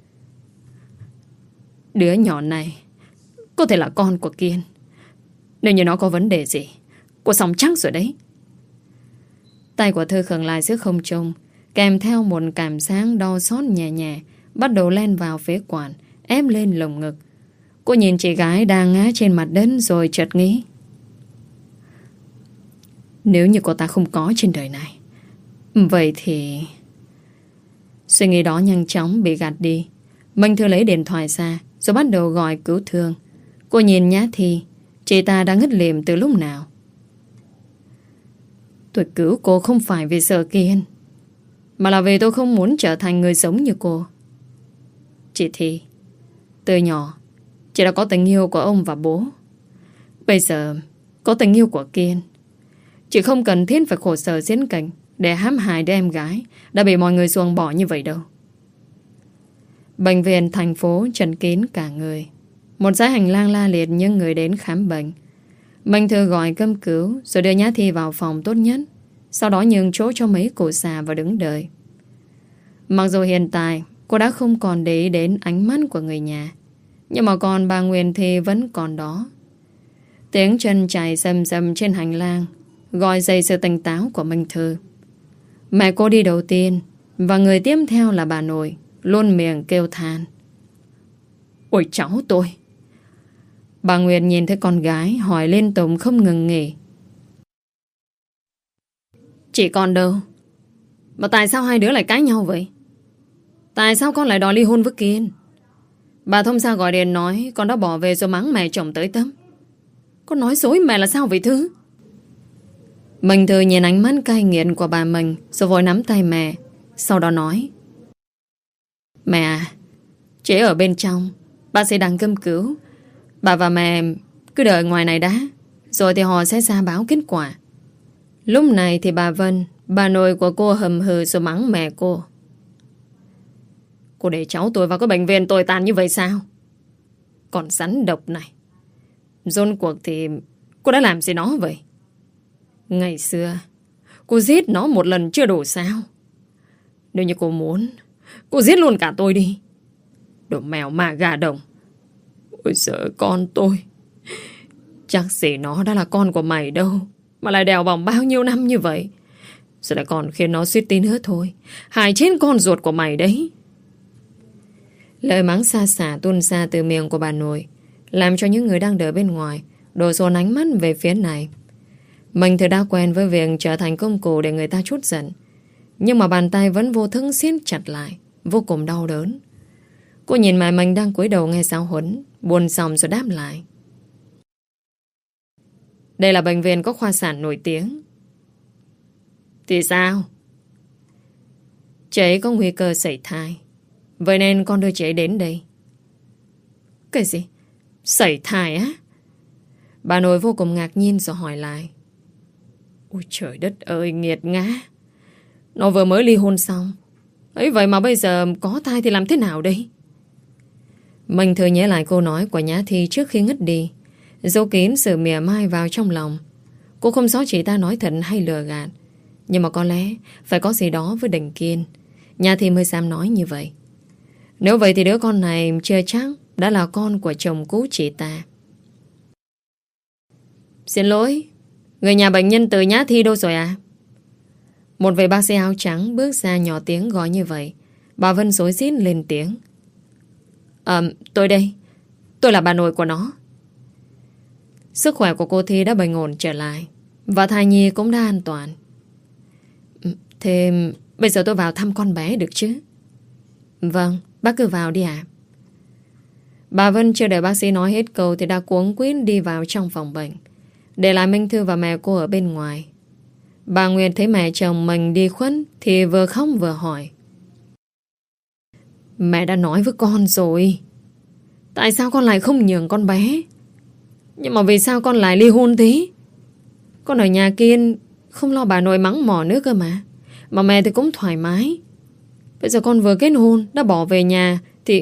Đứa nhỏ này có thể là con của Kiên. Nếu như nó có vấn đề gì, cô xong chắc rồi đấy. Tay của Thư khựng lại giữa không trung, kèm theo một cảm giác đau xót nhẹ nhẹ bắt đầu len vào phế quản, ép lên lồng ngực. Cô nhìn chị gái đang ngã trên mặt đất rồi chợt nghĩ. Nếu như cô ta không có trên đời này, vậy thì... Suy nghĩ đó nhanh chóng bị gạt đi. Minh Thư lấy điện thoại ra rồi bắt đầu gọi cứu thương. Cô nhìn Nhã Thi, chị ta đã ngất lịm từ lúc nào. Tôi cứu cô không phải vì sợ Kiên, mà là vì tôi không muốn trở thành người giống như cô. Chị Thi, từ nhỏ chị đã có tình yêu của ông và bố. Bây giờ có tình yêu của Kiên, chị không cần thiết phải khổ sở diễn cảnh để hãm hại đứa em gái đã bị mọi người ruồng bỏ như vậy đâu. Bệnh viện thành phố trần kín cả người. Một dãy hành lang la liệt những người đến khám bệnh. Minh Thư gọi cấp cứu rồi đưa Nhã Thi vào phòng tốt nhất, sau đó nhường chỗ cho mấy cụ già và đứng đợi. Mặc dù hiện tại cô đã không còn để ý đến ánh mắt của người nhà, nhưng mà còn bà Nguyên thì vẫn còn đó. Tiếng chân chạy rầm rầm trên hành lang gọi dậy sự tỉnh táo của Minh Thư. Mẹ cô đi đầu tiên, và người tiếp theo là bà nội, luôn miệng kêu than: "Ôi cháu tôi!" Bà Nguyệt nhìn thấy con gái hỏi liên tục không ngừng nghỉ: "Chị con đâu? Mà tại sao hai đứa lại cãi nhau vậy? Tại sao con lại đòi ly hôn với Kiên? Bà thông gia gọi điện nói con đã bỏ về rồi mắng mẹ chồng tới tấp. Con nói dối mẹ là sao vậy Thư?" Mình Thư nhìn ánh mắt cay nghiệt của bà mình rồi vội nắm tay mẹ, sau đó nói: "Mẹ à, chị ở bên trong, bác sĩ đang cấp cứu. Bà và mẹ cứ đợi ngoài này đã, rồi thì họ sẽ ra báo kết quả." Lúc này thì bà Vân, bà nội của cô hầm hừ rồi mắng mẹ cô: "Cô để cháu tôi vào cái bệnh viện tồi tàn như vậy sao? Còn rắn độc này, rốt cuộc thì cô đã làm gì nó vậy? Ngày xưa cô giết nó một lần chưa đủ sao? Nếu như cô muốn, cô giết luôn cả tôi đi. Đồ mèo mà gà đồng. Ôi giời, con tôi, chắc gì nó đã là con của mày đâu mà lại đèo bòng bao nhiêu năm như vậy. Rồi lại còn khiến nó suýt tí nữa thôi hại chết con ruột của mày đấy." Lời mắng xa xả tuôn ra từ miệng của bà nội làm cho những người đang đợi bên ngoài đổ dồn ánh mắt về phía này. Mình thì đã quen với việc trở thành công cụ để người ta trút giận, nhưng mà bàn tay vẫn vô thức siết chặt lại, vô cùng đau đớn. Cô nhìn mẹ mình đang cúi đầu nghe giáo huấn, buồn xong rồi đáp lại: "Đây là bệnh viện có khoa sản nổi tiếng." "Thì sao?" "Chị ấy có nguy cơ sảy thai, vậy nên con đưa chị ấy đến đây." "Cái gì? Sảy thai á?" Bà nội vô cùng ngạc nhiên rồi hỏi lại: "Ôi trời đất ơi, nghiệt ngã. Nó vừa mới ly hôn xong ấy, vậy mà bây giờ có thai thì làm thế nào đây?" Mình thừa nhớ lại câu nói của Nhã Thi trước khi ngất đi, giấu kín sự mỉa mai vào trong lòng. Cô không rõ chị ta nói thật hay lừa gạt, nhưng mà có lẽ phải có gì đó với Đình Kiên, Nhã Thi mới dám nói như vậy. Nếu vậy thì đứa con này chưa chắc đã là con của chồng cũ chị ta. "Xin lỗi, người nhà bệnh nhân từ Nhã Thi đâu rồi à?" Một vị bác sĩ áo trắng bước ra nhỏ tiếng gọi như vậy. Bà Vân rối rít lên tiếng: "Ờ, tôi đây. Tôi là bà nội của nó." Sức khỏe của cô Thi đã bình ổn trở lại, và thai nhi cũng đã an toàn. "Thế bây giờ tôi vào thăm con bé được chứ?" "Vâng, bác cứ vào đi ạ." Bà Vân chưa đợi bác sĩ nói hết câu thì đã cuống quýt đi vào trong phòng bệnh, để lại Minh Thư và mẹ cô ở bên ngoài. Bà Nguyệt thấy mẹ chồng mình đi khuất thì vừa khóc vừa hỏi: "Mẹ đã nói với con rồi, tại sao con lại không nhường con bé? Nhưng mà vì sao con lại ly hôn thế? Con ở nhà Kiên không lo bà nội mắng mỏ nữa cơ mà. Mà mẹ thì cũng thoải mái. Bây giờ con vừa kết hôn đã bỏ về nhà thì...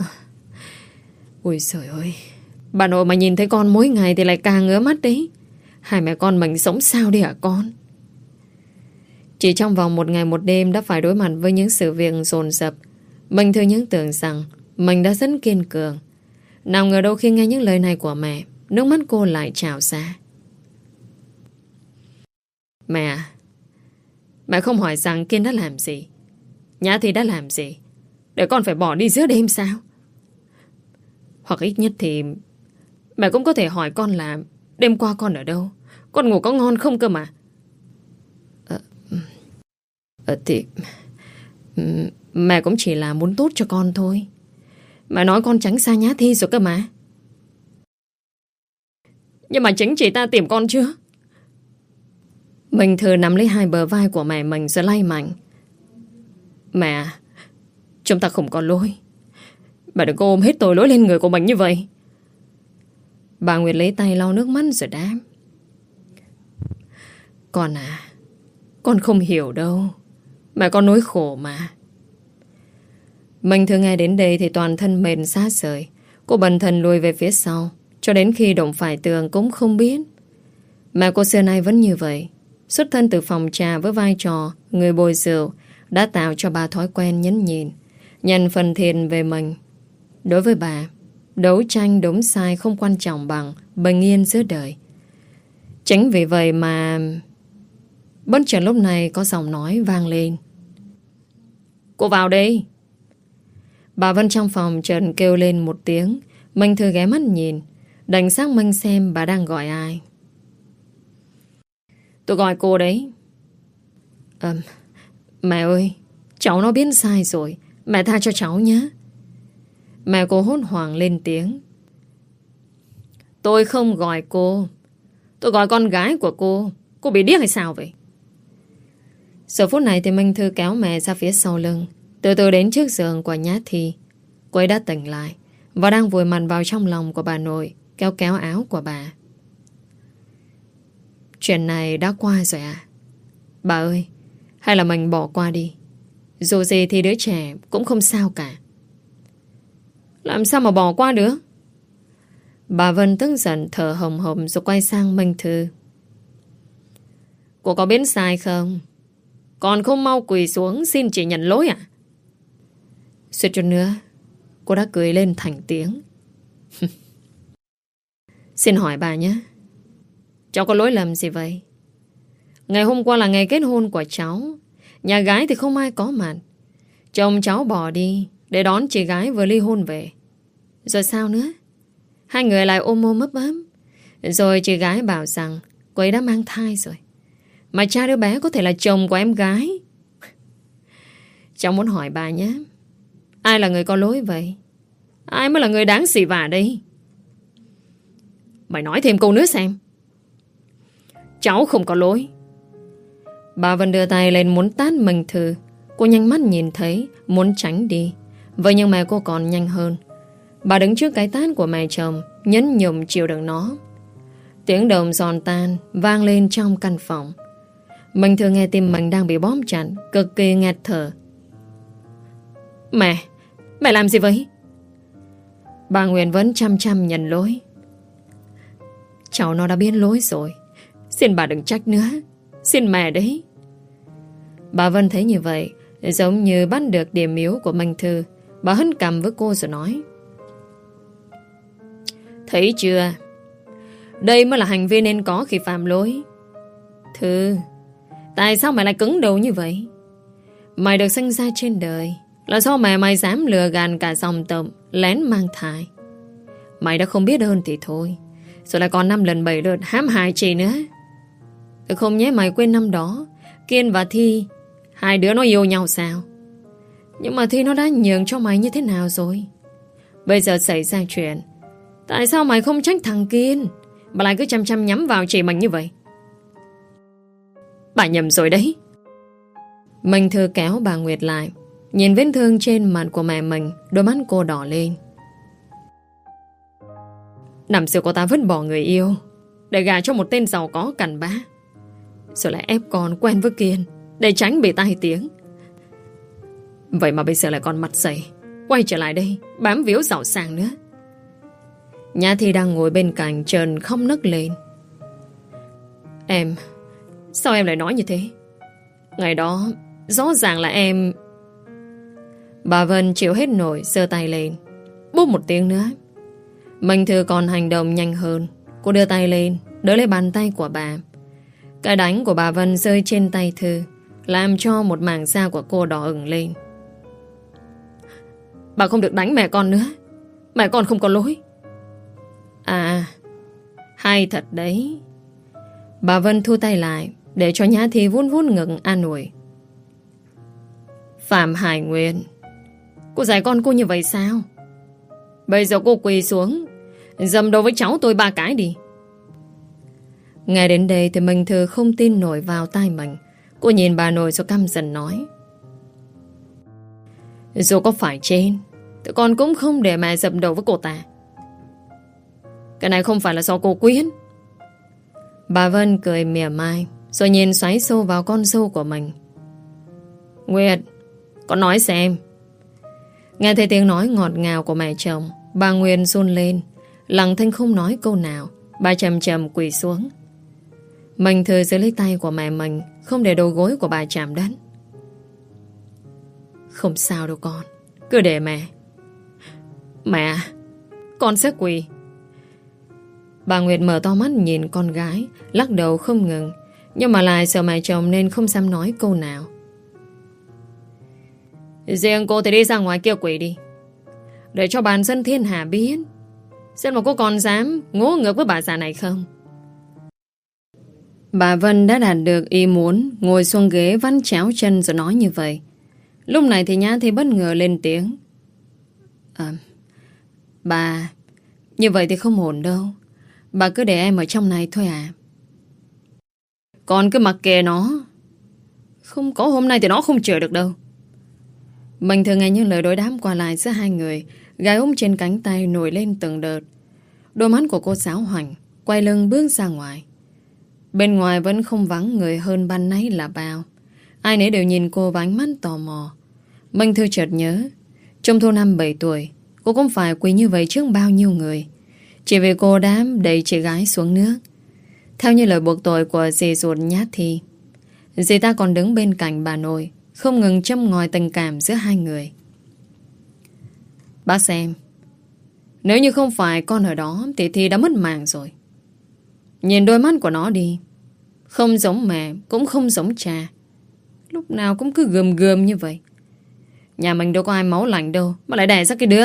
Ôi trời ơi, bà nội mà nhìn thấy con mỗi ngày thì lại càng ngứa mắt đấy. Hai mẹ con mình sống sao đi hả con?" Chỉ trong vòng một ngày một đêm đã phải đối mặt với những sự việc dồn dập, mình thường những tưởng rằng mình đã rất kiên cường. Nào ngờ đâu khi nghe những lời này của mẹ, nước mắt cô lại trào ra. "Mẹ à, mẹ không hỏi rằng Kiên đã làm gì, Nhã Thi đã làm gì để con phải bỏ đi giữa đêm sao? Hoặc ít nhất thì mẹ cũng có thể hỏi con là đêm qua con ở đâu, con ngủ có ngon không cơ mà." Ờ, ờ thì mẹ cũng chỉ là muốn tốt cho con thôi. Mẹ nói con tránh xa Nhã Thi rồi cơ mà. Nhưng mà chính chị ta tìm con chưa? Mình thử nắm lấy hai bờ vai của mẹ mình rồi lay mạnh. "Mẹ, chúng ta không có lỗi. Mẹ đừng có ôm hết tội lỗi lên người của mình như vậy. Bà Nguyệt lấy tay lau nước mắt rồi đáp. Con à, con không hiểu đâu. Mẹ con nỗi khổ mà. Mình thường nghe đến đây thì toàn thân mềm sát sợi. Cô bần thần lùi về phía sau, cho đến khi đụng phải tường cũng không biết. Mẹ cô xưa nay vẫn như vậy. Xuất thân từ phòng trà với vai trò người bồi rượu đã tạo cho bà thói quen nhẫn nhịn, nhận phần thiện về mình. Đối với bà, đấu tranh đúng sai không quan trọng bằng bình yên giữa đời. Chính vì vậy mà bất chợt lúc này có giọng nói vang lên. Cô vào đây. Bà Vân trong phòng chợt kêu lên một tiếng. Minh Thư ghé mắt nhìn, đánh xác Minh xem bà đang gọi ai. Tôi gọi cô đấy. à, Mẹ ơi, cháu nó biết sai rồi, mẹ tha cho cháu nhé. Mẹ cô hốt hoảng lên tiếng. Tôi không gọi cô, tôi gọi con gái của cô. Cô bị điếc hay sao vậy? Giờ phút này thì Minh Thư kéo mẹ ra phía sau lưng, từ từ đến trước giường của Nhã Thi. Cô ấy đã tỉnh lại và đang vùi mặt vào trong lòng của bà nội, kéo kéo áo của bà. Chuyện này đã qua rồi à? Bà ơi, hay là mình bỏ qua đi. Dù gì thì đứa trẻ cũng không sao cả. Làm sao mà bỏ qua được? Bà Vân tức giận thở hồng hồng rồi quay sang Minh Thư. Cô có biết sai không? Còn không mau quỳ xuống xin chị nhận lỗi à? Suýt chút nữa cô đã cười lên thành tiếng. Xin hỏi bà nhé, cháu có lỗi lầm gì vậy? Ngày hôm qua là ngày kết hôn của cháu. Nhà gái thì không ai có mặt. Chồng cháu bỏ đi để đón chị gái vừa ly hôn về. Rồi sao nữa? Hai người lại ôm ôm ấp ấp. Rồi chị gái bảo rằng cô ấy đã mang thai rồi, mà cha đứa bé có thể là chồng của em gái. Cháu muốn hỏi bà nhé, ai là người có lỗi vậy? Ai mới là người đáng xỉ vả đây? Mày nói thêm câu nữa xem. Cháu không có lỗi. Bà Vân đưa tay lên muốn tát Minh Thư. Cô nhanh mắt nhìn thấy, muốn tránh đi. Vậy nhưng mẹ cô còn nhanh hơn. Bà đứng trước cái tát của mẹ chồng, nhấn nhụm chịu đựng nó. Tiếng đồng giòn tan vang lên trong căn phòng. Minh Thư nghe tim mình đang bị bóp chặt, cực kỳ nghẹt thở. Mẹ, mẹ làm gì vậy? Bà Nguyễn vẫn chăm chăm nhận lỗi. Cháu nó đã biết lỗi rồi, xin bà đừng trách nữa. Xin mẹ đấy. Bà Vân thấy như vậy, giống như bắt được điểm yếu của Minh Thư. Bà hất cằm với cô rồi nói. Thấy chưa? Đây mới là hành vi nên có khi phạm lỗi. Thư, tại sao mày lại cứng đầu như vậy? Mày được sinh ra trên đời là do mẹ mày dám lừa gạt cả dòng tộc, lén mang thai. Mày đã không biết ơn thì thôi, rồi lại còn năm lần bảy lượt hãm hại chị nữa. Tôi không nhé mày quên năm đó Kiên và Thi, hai đứa nó yêu nhau sao? Nhưng mà Thi nó đã nhường cho mày như thế nào rồi? Bây giờ xảy ra chuyện, tại sao mày không trách thằng Kiên mà lại cứ chăm chăm nhắm vào chị mình như vậy? Bà nhầm rồi đấy. Minh Thư kéo bà Nguyệt lại, nhìn vết thương trên mặt của mẹ mình. Đôi mắt cô đỏ lên. Năm xưa cô ta vứt bỏ người yêu để gả cho một tên giàu có cặn bã, rồi lại ép con quen với Kiên để tránh bị tai tiếng. Vậy mà bây giờ lại còn mặt dày quay trở lại đây bám víu giàu sang nữa. Nhã Thi đang ngồi bên cạnh trần khóc nức lên. Em, sao em lại nói như thế? Ngày đó rõ ràng là em... Bà Vân chịu hết nổi, giơ tay lên. Bốp một tiếng nữa. Minh Thư còn hành động nhanh hơn. Cô đưa tay lên đỡ lấy bàn tay của bà. Cái đánh của bà Vân rơi trên tay Thư, làm cho một mảng da của cô đỏ ửng lên. Bà không được đánh mẹ con nữa. Mẹ con không có lỗi. À, hay thật đấy. Bà Vân thu tay lại để cho Nhã Thi vuốt vuốt ngực an ủi. Phạm Hải Nguyên, cô dạy con cô như vậy sao? Bây giờ cô quỳ xuống dầm đầu với cháu tôi ba cái đi. Nghe đến đây thì Minh Thư không tin nổi vào tai mình. Cô nhìn bà nội rồi căm giận nói. Dù có phải trên, tụi con cũng không để mẹ dầm đầu với cô ta. Cái này không phải là do cô Quyến. Bà Vân cười mỉa mai, rồi nhìn xoáy sâu vào con dâu của mình. Nguyệt, con nói xem. Nghe thấy tiếng nói ngọt ngào của mẹ chồng, bà Nguyệt run lên, lặng thinh không nói câu nào. Bà chầm chầm quỳ xuống. Mình thừa giữ lấy tay của mẹ mình, không để đầu gối của bà chạm đất. Không sao đâu con, cứ để mẹ. Mẹ, con sẽ quỳ. Bà Nguyệt mở to mắt nhìn con gái, lắc đầu không ngừng, nhưng mà lại sợ mẹ chồng nên không dám nói câu nào. Riêng cô thì đi ra ngoài kia quỳ đi, để cho bản dân thiên hạ biết, xem mà cô còn dám ngỗ ngược với bà già này không. Bà Vân đã đạt được ý muốn, ngồi xuống ghế vắt chéo chân rồi nói như vậy. Lúc này thì Nhã thì bất ngờ lên tiếng. À, bà, như vậy thì không ổn đâu. Bà cứ để em ở trong này thôi à. Con cứ mặc kệ nó, không có hôm nay thì nó không chữa được đâu. Mình thường nghe những lời đối đáp qua lại giữa hai người. Gái ôm trên cánh tay nổi lên từng đợt. Đôi mắt của cô giáo hoành, quay lưng bước ra ngoài. Bên ngoài vẫn không vắng người hơn ban nãy là bao. Ai nấy đều nhìn cô với ánh mắt tò mò. Minh Thư chợt nhớ, trong thu năm bảy tuổi, cô cũng phải quỳ như vậy trước bao nhiêu người, chỉ vì cô đám đẩy chị gái xuống nước. Theo như lời buộc tội của dì ruột Nhát Thi, dì ta còn đứng bên cạnh bà nội, không ngừng châm ngòi tình cảm giữa hai người. Bác xem, nếu như không phải con ở đó thì Thi đã mất mạng rồi. Nhìn đôi mắt của nó đi, không giống mẹ, cũng không giống cha, lúc nào cũng cứ gườm gườm như vậy. Nhà mình đâu có ai máu lạnh đâu mà lại đẻ ra cái đứa...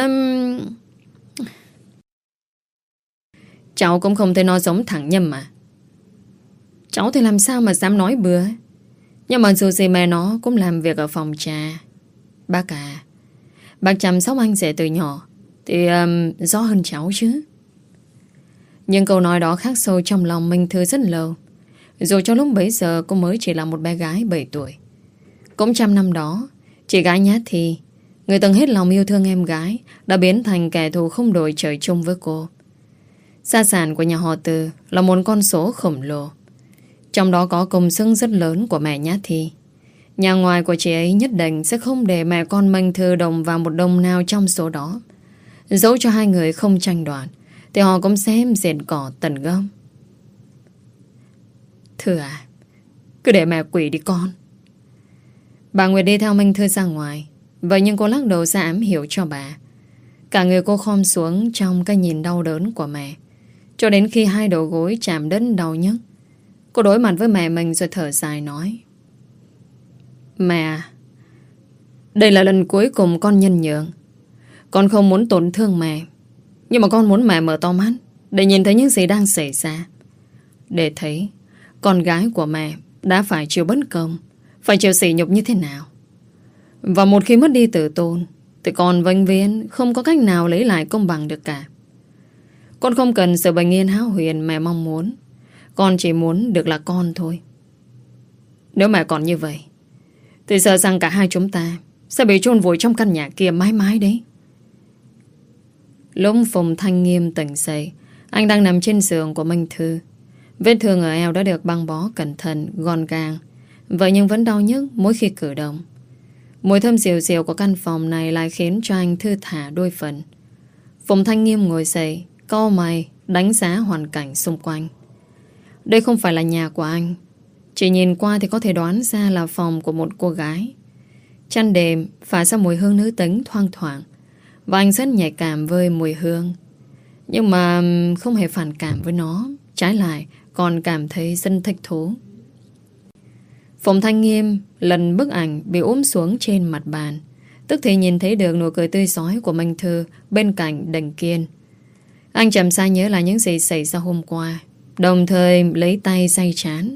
Cháu cũng không thể nói giống thằng Nhâm mà. Cháu thì làm sao mà dám nói bừa. Nhưng mà dù gì mẹ nó cũng làm việc ở phòng trà. Bác à, bác chăm sóc anh rể từ nhỏ thì um, rõ hơn cháu chứ. Nhưng câu nói đó khắc sâu trong lòng Minh Thư rất lâu. Dù cho lúc bấy giờ cô mới chỉ là một bé gái bảy tuổi. Cũng trăm năm đó, chị gái Nhát Thi, người từng hết lòng yêu thương em gái, đã biến thành kẻ thù không đội trời chung với cô. Gia sản của nhà họ Từ là một con số khổng lồ, trong đó có công sức rất lớn của mẹ Nhát Thi. Nhà ngoài của chị ấy nhất định sẽ không để mẹ con Minh Thư đồng vào một đồng nào trong số đó. Dẫu cho hai người không tranh đoạt thì họ cũng sẽ diệt cỏ tận gốc. Thư à, cứ để mẹ quỷ đi con. Bà Nguyệt đi theo Minh Thư ra ngoài. Vậy nhưng cô lắc đầu ra ám hiểu cho bà. Cả người cô khom xuống trong cái nhìn đau đớn của mẹ, cho đến khi hai đầu gối chạm đất đau nhức. Cô đối mặt với mẹ mình rồi thở dài nói: Mẹ, đây là lần cuối cùng con nhân nhượng. Con không muốn tổn thương mẹ, nhưng mà con muốn mẹ mở to mắt để nhìn thấy những gì đang xảy ra, để thấy con gái của mẹ đã phải chịu bất công, phải chịu sỉ nhục như thế nào. Và một khi mất đi tự tôn thì con vĩnh viễn không có cách nào lấy lại công bằng được cả. Con không cần sự bình yên hão huyền mẹ mong muốn. Con chỉ muốn được là con thôi. Nếu mẹ còn như vậy thì sợ rằng cả hai chúng ta sẽ bị chôn vùi trong căn nhà kia mãi mãi đấy. Lúc Phùng Thanh Nghiêm tỉnh dậy, anh đang nằm trên giường của Minh Thư. Vết thương ở eo đã được băng bó cẩn thận, gọn gàng, vậy nhưng vẫn đau nhức mỗi khi cử động. Mùi thơm dịu dịu của căn phòng này lại khiến cho anh thư thả đôi phần. Phùng Thanh Nghiêm ngồi dậy, cau mày, đánh giá hoàn cảnh xung quanh. Đây không phải là nhà của anh. Chỉ nhìn qua thì có thể đoán ra là phòng của một cô gái. Chăn đệm phả ra mùi hương nữ tính thoang thoảng, và anh rất nhạy cảm với mùi hương. Nhưng mà không hề phản cảm với nó, trái lại còn cảm thấy rất thích thú. Phùng Thanh Nghiêm lần bức ảnh bị úp xuống trên mặt bàn, tức thì nhìn thấy được nụ cười tươi rói của Minh Thư bên cạnh Đành Kiên. Anh chậm rãi nhớ lại những gì xảy ra hôm qua, đồng thời lấy tay day trán.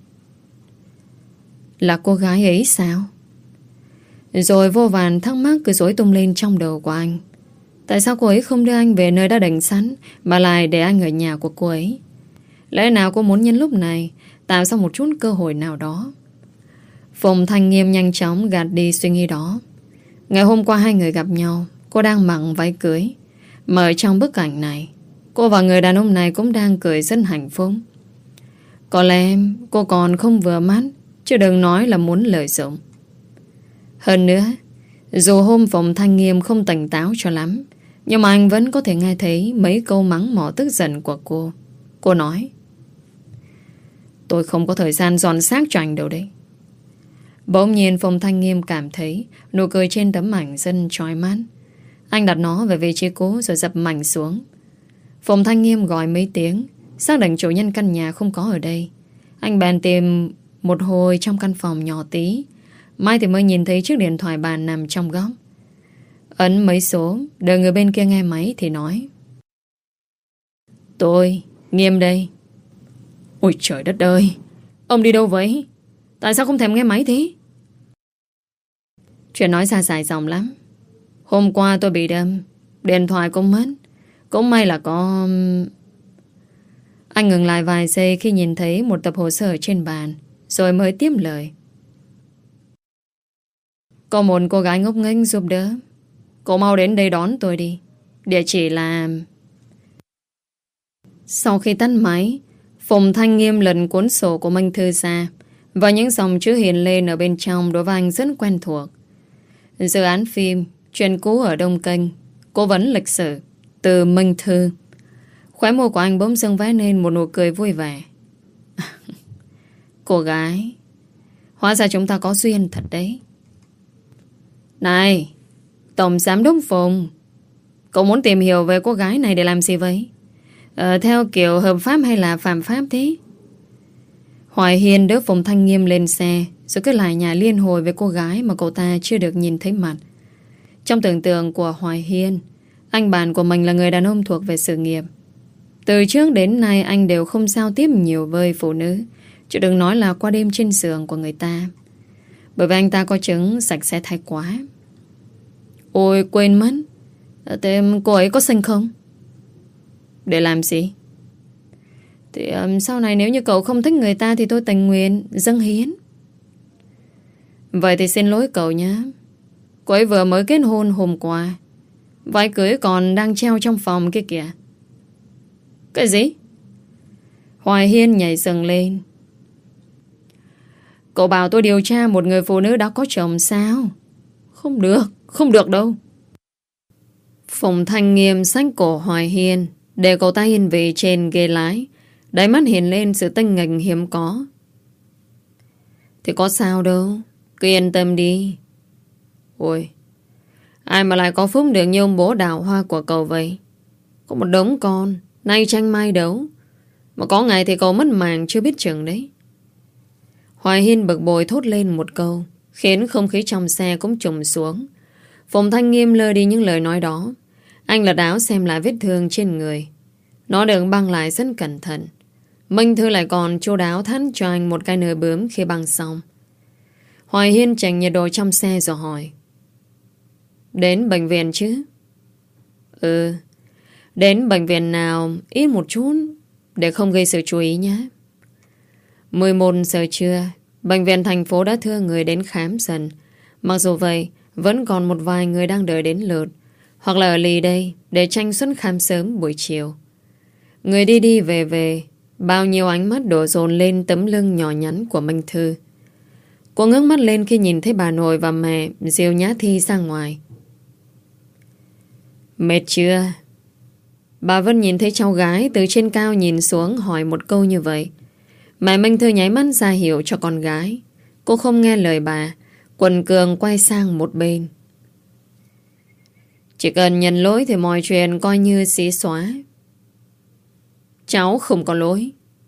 Là cô gái ấy sao? Rồi vô vàn thắc mắc cứ rối tung lên trong đầu của anh. Tại sao cô ấy không đưa anh về nơi đã định sẵn, mà lại để anh ở nhà của cô ấy? Lẽ nào cô muốn nhân lúc này tạo ra một chút cơ hội nào đó? Phùng Thanh Nghiêm nhanh chóng gạt đi suy nghĩ đó. Ngày hôm qua hai người gặp nhau, cô đang mặc váy cưới, mà ở trong bức ảnh này Cô và người đàn ông này cũng đang cười rất hạnh phúc. Có lẽ cô còn không vừa mắt, chứ đừng nói là muốn lợi dụng. Hơn nữa, dù hôm Phùng Thanh Nghiêm không tỉnh táo cho lắm, nhưng mà anh vẫn có thể nghe thấy mấy câu mắng mỏ tức giận của cô. Cô nói: tôi không có thời gian dọn xác cho anh đâu đấy. Bỗng nhiên Phùng Thanh Nghiêm cảm thấy nụ cười trên tấm ảnh dân chói mắt. Anh đặt nó về vị trí cũ rồi dập mảnh xuống. Phùng Thanh Nghiêm gọi mấy tiếng, xác định chủ nhân căn nhà không có ở đây. Anh bèn tìm một hồi trong căn phòng nhỏ tí, mai thì mới nhìn thấy chiếc điện thoại bàn nằm trong góc. Ấn mấy số, đợi người bên kia nghe máy thì nói: tôi, Nghiêm đây. Ôi trời đất ơi, ông đi đâu vậy? Tại sao không thèm nghe máy thế? Chuyện nói ra dài dòng lắm. Hôm qua tôi bị đâm, điện thoại cũng mất. Cũng may là có... Anh ngừng lại vài giây khi nhìn thấy một tập hồ sơ trên bàn, rồi mới tiếp lời: có một cô gái ngốc nghếch giúp đỡ. Cô mau đến đây đón tôi đi. Địa chỉ là... Sau khi tắt máy, Phùng Thanh Nghiêm lần cuốn sổ của Minh Thư ra, và những dòng chữ hiện lên ở bên trong đối với anh rất quen thuộc. Dự án phim Chuyện cũ ở Đông Kênh, cố vấn lịch sử, từ Minh Thư. Khóe môi của anh bỗng dưng vẽ lên một nụ cười vui vẻ. Cô gái, hóa ra chúng ta có duyên thật đấy. Này, Tổng Giám đốc Phùng, cậu muốn tìm hiểu về cô gái này để làm gì vậy? Ờ, theo kiểu hợp pháp hay là phạm pháp thế? Hoài Hiên đỡ Phùng Thanh Nghiêm lên xe, rồi cứ lại nhà liên hồi về cô gái mà cậu ta chưa được nhìn thấy mặt. Trong tưởng tượng của Hoài Hiên, anh bạn của mình là người đàn ông thuộc về sự nghiệp. Từ trước đến nay anh đều không giao tiếp nhiều với phụ nữ, chứ đừng nói là qua đêm trên giường của người ta. Bởi vì anh ta có chứng sạch sẽ thái quá. Ôi quên mất, thế cô ấy có sinh không? Để làm gì? Thì um, sau này nếu như cậu không thích người ta thì tôi tình nguyện dâng hiến. Vậy thì xin lỗi cậu nhé. Cô ấy vừa mới kết hôn hôm qua, váy cưới còn đang treo trong phòng kia kìa. Cái gì? Hoài Hiên nhảy dựng lên. Cậu bảo tôi điều tra một người phụ nữ đã có chồng sao? Không được, không được đâu. Phùng Thanh Nghiêm xách cổ Hoài Hiên, để cậu ta yên vị trên ghế lái, đáy mắt hiện lên sự tinh nghịch hiếm có. Thì có sao đâu, cứ yên tâm đi. Ôi, ai mà lại có phúc được như ông bố đào hoa của cậu vậy? Có một đống con, nay tranh mai đấu, mà có ngày thì cậu mất mạng chưa biết chừng đấy. Hoài Hiên bực bội thốt lên một câu, khiến không khí trong xe cũng trùng xuống. Phùng Thanh Nghiêm lơ đi những lời nói đó. Anh lật áo xem lại vết thương trên người. Nó được băng lại rất cẩn thận. Minh Thư lại còn chu đáo thắt cho anh một cái nồi bướm khi băng xong. Hoài Hiên chỉnh nhiệt độ trong xe rồi hỏi: đến bệnh viện chứ? Ừ, đến bệnh viện nào ít một chút, để không gây sự chú ý nhé. mười một giờ trưa, bệnh viện thành phố đã thưa người đến khám dần. Mặc dù vậy, vẫn còn một vài người đang đợi đến lượt, hoặc là ở lì đây để tranh suất khám sớm buổi chiều. Người đi đi về về, bao nhiêu ánh mắt đổ dồn lên tấm lưng nhỏ nhắn của Minh Thư. Cô ngước mắt lên khi nhìn thấy bà nội và mẹ dìu Nhã Thi ra ngoài. Mệt chưa? Bà Vân nhìn thấy cháu gái từ trên cao nhìn xuống hỏi một câu như vậy. Mẹ Minh Thư nháy mắt ra hiệu cho con gái. Cô không nghe lời bà, quần cường quay sang một bên. Chỉ cần nhận lỗi thì mọi chuyện coi như xí xóa. Cháu không có lỗi.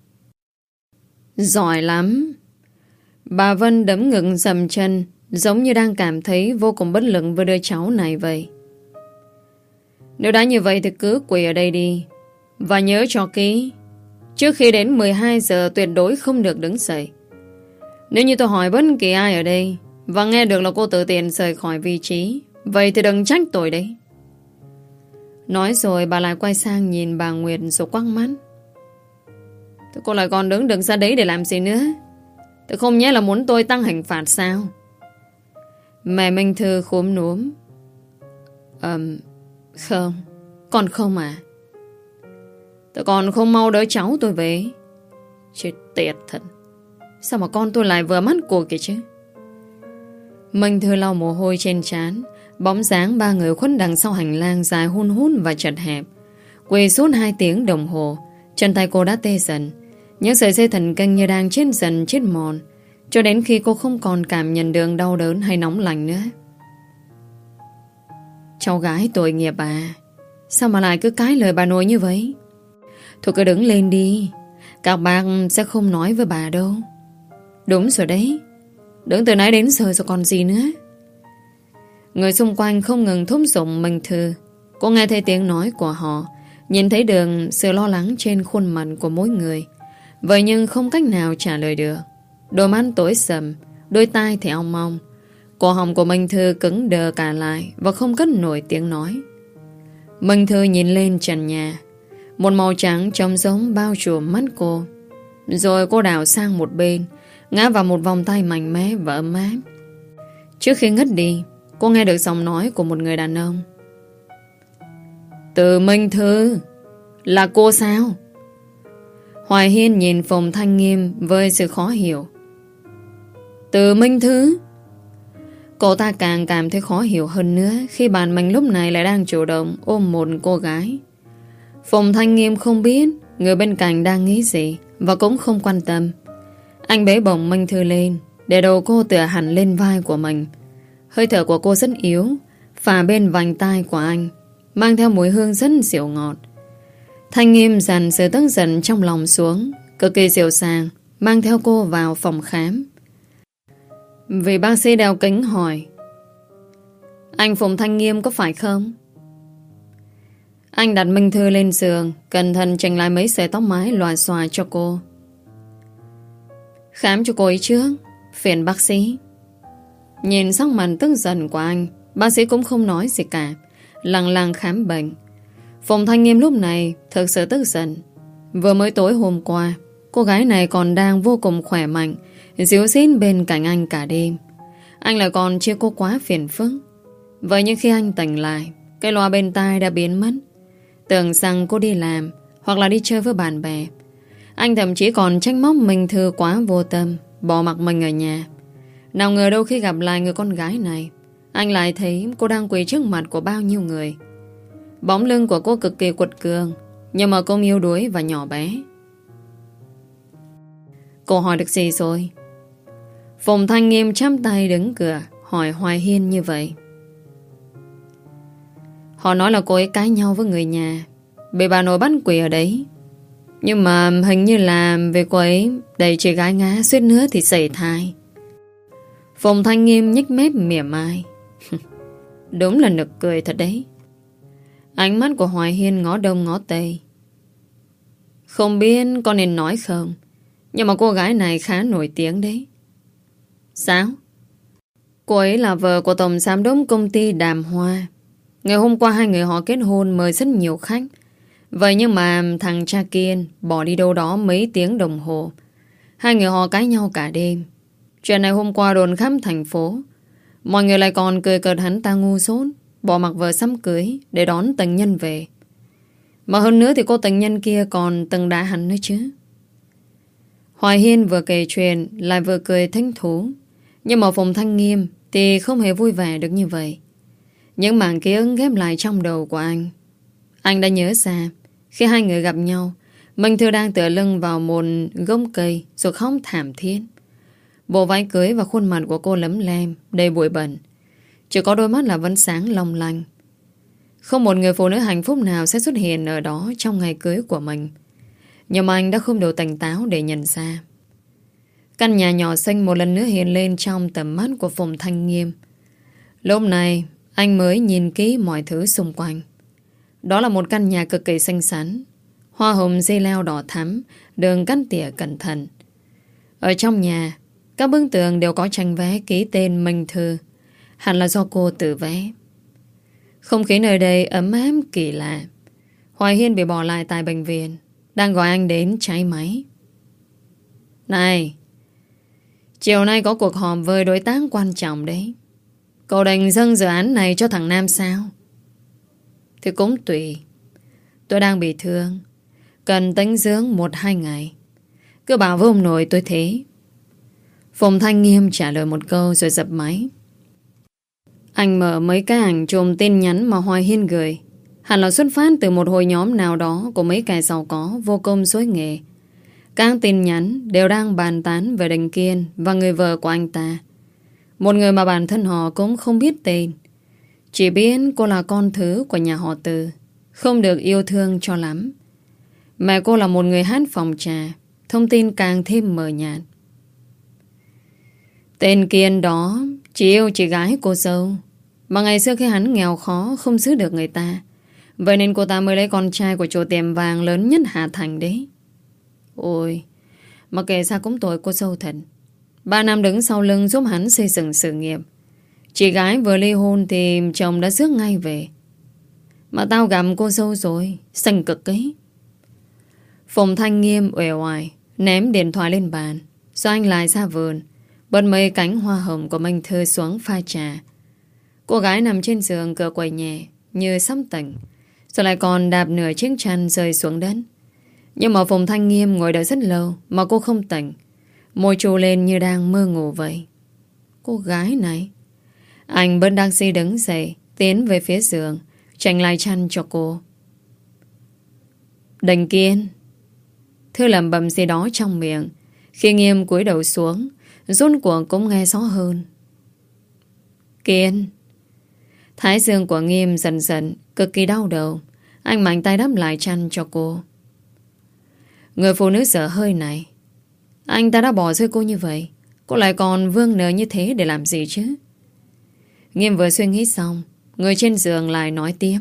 Giỏi lắm. Bà Vân đấm ngực dầm chân, giống như đang cảm thấy vô cùng bất lực với đứa cháu này vậy. Nếu đã như vậy thì cứ quỳ ở đây đi. Và nhớ cho kỹ, trước khi đến mười hai giờ tuyệt đối không được đứng dậy. Nếu như tôi hỏi bất kỳ ai ở đây và nghe được là cô tự tiện rời khỏi vị trí, vậy thì đừng trách tôi đấy. Nói rồi bà lại quay sang nhìn bà Nguyệt rồi quắc mắt. Thế cô lại còn đứng đứng ra đấy để làm gì nữa? Thế không nhẽ là muốn tôi tăng hình phạt sao? Mẹ Minh Thư khúm núm. Ờm, không, con không à. Tôi còn không mau đỡ cháu tôi về. Chết tiệt thật. Sao mà con tôi lại vừa mắt cô kìa chứ. Minh Thư lau mồ hôi trên trán. Bóng dáng ba người khuất đằng sau hành lang dài hun hút và chật hẹp. Quỳ suốt hai tiếng đồng hồ. Chân tay cô đã tê dần. Những sợi dây thần kinh như đang chết dần chết mòn, cho đến khi cô không còn cảm nhận được đau đớn hay nóng lạnh nữa. Cháu gái tội nghiệp à. Sao mà lại cứ cãi lời bà nội như vậy? Thôi cứ đứng lên đi. Các bác sẽ không nói với bà đâu. Đúng rồi đấy. Đứng từ nãy đến giờ rồi còn gì nữa. Người xung quanh không ngừng thúc giục Minh Thư. Cô nghe thấy tiếng nói của họ, nhìn thấy được sự lo lắng trên khuôn mặt của mỗi người. Vậy nhưng không cách nào trả lời được. Đôi mắt tối sầm, đôi tai thì ong ong. Cổ họng của Minh Thư cứng đờ cả lại và không cất nổi tiếng nói. Minh Thư nhìn lên trần nhà. Một màu trắng trông giống bao trùm mắt cô. Rồi cô đảo sang một bên, ngã vào một vòng tay mạnh mẽ và ấm áp. Trước khi ngất đi, cô nghe được giọng nói của một người đàn ông. Từ Minh Thư, là cô sao? Hoài Hiên nhìn Phùng Thanh Nghiêm với sự khó hiểu. Từ Minh Thư? Cô ta càng cảm thấy khó hiểu hơn nữa khi bạn mình lúc này lại đang chủ động ôm một cô gái. Phùng Thanh Nghiêm không biết người bên cạnh đang nghĩ gì và cũng không quan tâm. Anh bế bổng Minh Thư lên, để đầu cô tựa hẳn lên vai của mình. Hơi thở của cô rất yếu, phả bên vành tai của anh, mang theo mùi hương rất dịu ngọt. Thanh Nghiêm dằn sự tức giận trong lòng xuống, cực kỳ dịu dàng, mang theo cô vào phòng khám. Vị bác sĩ đeo kính hỏi: Anh Phùng Thanh Nghiêm có phải không? Anh đặt Minh Thư lên giường, cẩn thận chỉnh lại mấy sợi tóc mái lòa xòa cho cô. Khám cho cô ấy trước, phiền bác sĩ. Nhìn sắc mặt tức giận của anh, bác sĩ cũng không nói gì cả, lặng lặng khám bệnh. Phùng Thanh Nghiêm lúc này thực sự tức giận. Vừa mới tối hôm qua, cô gái này còn đang vô cùng khỏe mạnh, díu dít bên cạnh anh cả đêm. Anh lại còn chia cô quá phiền phức. Vậy nhưng khi anh tỉnh lại, cái loa bên tai đã biến mất. Tưởng rằng cô đi làm hoặc là đi chơi với bạn bè. Anh thậm chí còn trách móc Minh Thư quá vô tâm, bỏ mặc mình ở nhà. Nào ngờ đâu khi gặp lại người con gái này, anh lại thấy cô đang quỳ trước mặt của bao nhiêu người. Bóng lưng của cô cực kỳ quật cường, nhưng mà cô yếu đuối và nhỏ bé. Cô hỏi được gì rồi? Phùng Thanh Nghiêm chắp tay đứng cửa hỏi Hoài Hiên như vậy. Họ nói là cô ấy cãi nhau với người nhà, bị bà nội bắt quỳ ở đấy. Nhưng mà hình như là về cô ấy đẩy chị gái ngã suýt nữa thì sẩy thai. Phùng Thanh Nghiêm nhếch mép mỉa mai. Đúng là nực cười thật đấy. Ánh mắt của Hoài Hiên ngó đông ngó tây. Không biết có nên nói không, nhưng mà cô gái này khá nổi tiếng đấy. Sao? Cô ấy là vợ của tổng giám đốc công ty Đàm Hoa. Ngày hôm qua hai người họ kết hôn, mời rất nhiều khách. Vậy nhưng mà thằng cha Kiên bỏ đi đâu đó mấy tiếng đồng hồ. Hai người họ cãi nhau cả đêm. Chuyện này hôm qua đồn khắp thành phố. Mọi người lại còn cười cợt hắn ta ngu dốt, bỏ mặc vợ sắm cưới để đón tình nhân về. Mà hơn nữa thì cô tình nhân kia còn từng đá hắn nữa chứ. Hoài Hiên vừa kể chuyện lại vừa cười thích thú. Nhưng mà Phùng Thanh Nghiêm thì không hề vui vẻ được như vậy. Những mảng ký ức ghép lại trong đầu của anh. Anh đã nhớ ra khi hai người gặp nhau, Minh Thư đang tựa lưng vào một gốc cây rồi khóc thảm thiết. Bộ váy cưới và khuôn mặt của cô lấm lem, đầy bụi bẩn. Chỉ có đôi mắt là vẫn sáng long lanh. Không một người phụ nữ hạnh phúc nào sẽ xuất hiện ở đó trong ngày cưới của mình. Nhưng mà anh đã không đủ tỉnh táo để nhận ra. Căn nhà nhỏ xinh một lần nữa hiện lên trong tầm mắt của Phùng Thanh Nghiêm. Lúc này anh mới nhìn kỹ mọi thứ xung quanh. Đó là một căn nhà cực kỳ xinh xắn, hoa hồng dây leo đỏ thắm, đường cắt tỉa cẩn thận. Ở trong nhà, các bức tường đều có tranh vẽ ký tên Minh Thư. Hẳn là do cô tự vẽ. Không khí nơi đây ấm áp kỳ lạ. Hoài Hiên bị bỏ lại tại bệnh viện, đang gọi anh đến cháy máy. Này, chiều nay có cuộc họp với đối tác quan trọng đấy. Cậu định dâng dự án này cho thằng Nam sao? Thì cũng tùy. Tôi đang bị thương, Cần tĩnh dưỡng một hai ngày. Cứ bảo với ông nội tôi thế. Phùng Thanh Nghiêm trả lời một câu rồi dập máy. Anh mở mấy cái ảnh chùm tin nhắn mà Hoài Hiên gửi. Hẳn là xuất phát từ một hội nhóm nào đó của mấy kẻ giàu có vô công dối nghề. Các tin nhắn đều đang bàn tán về Đình Kiên và người vợ của anh ta. Một người mà bản thân họ cũng không biết tên. Chỉ biết cô là con thứ của nhà họ Từ, không được yêu thương cho lắm. Mẹ cô là một người hát phòng trà. Thông tin càng thêm mờ nhạt. Tên Kiên đó chỉ yêu chị gái cô dâu, mà ngày xưa khi hắn nghèo khó không giữ được người ta, vậy nên cô ta mới lấy con trai của chủ tiệm vàng lớn nhất Hà Thành đấy. Ôi, mà kể sao cũng tội cô dâu thật. Ba năm đứng sau lưng giúp hắn xây dựng sự nghiệp. Chị gái vừa ly hôn thì chồng đã rước ngay về. Mà tao gặp cô dâu rồi, xanh cực ấy. Phùng Thanh Nghiêm uể oải ném điện thoại lên bàn, rồi anh lại ra vườn, bật mấy cánh hoa hồng của Minh Thư xuống pha trà. Cô gái nằm trên giường cựa quậy nhẹ như sắp tỉnh, rồi lại còn đạp nửa chiếc chăn rơi xuống đất. Nhưng mà Phùng Thanh Nghiêm ngồi đợi rất lâu mà cô không tỉnh, môi trù lên như đang mơ ngủ vậy. Cô gái này. Anh bất đắc dĩ đứng dậy, tiến về phía giường, chành lại chăn cho cô. Đình Kiên. Thư lẩm bẩm gì đó trong miệng. Khi Nghiêm cúi đầu xuống, rốt cuộc cũng nghe rõ hơn. Kiên. Thái dương của Nghiêm dần dần cực kỳ đau đầu. Anh mạnh tay đắp lại chăn cho cô. Người phụ nữ dở hơi này, anh ta đã bỏ rơi cô như vậy, cô lại còn vương nở như thế để làm gì chứ? Nghiêm vừa suy nghĩ xong, người trên giường lại nói tiếp.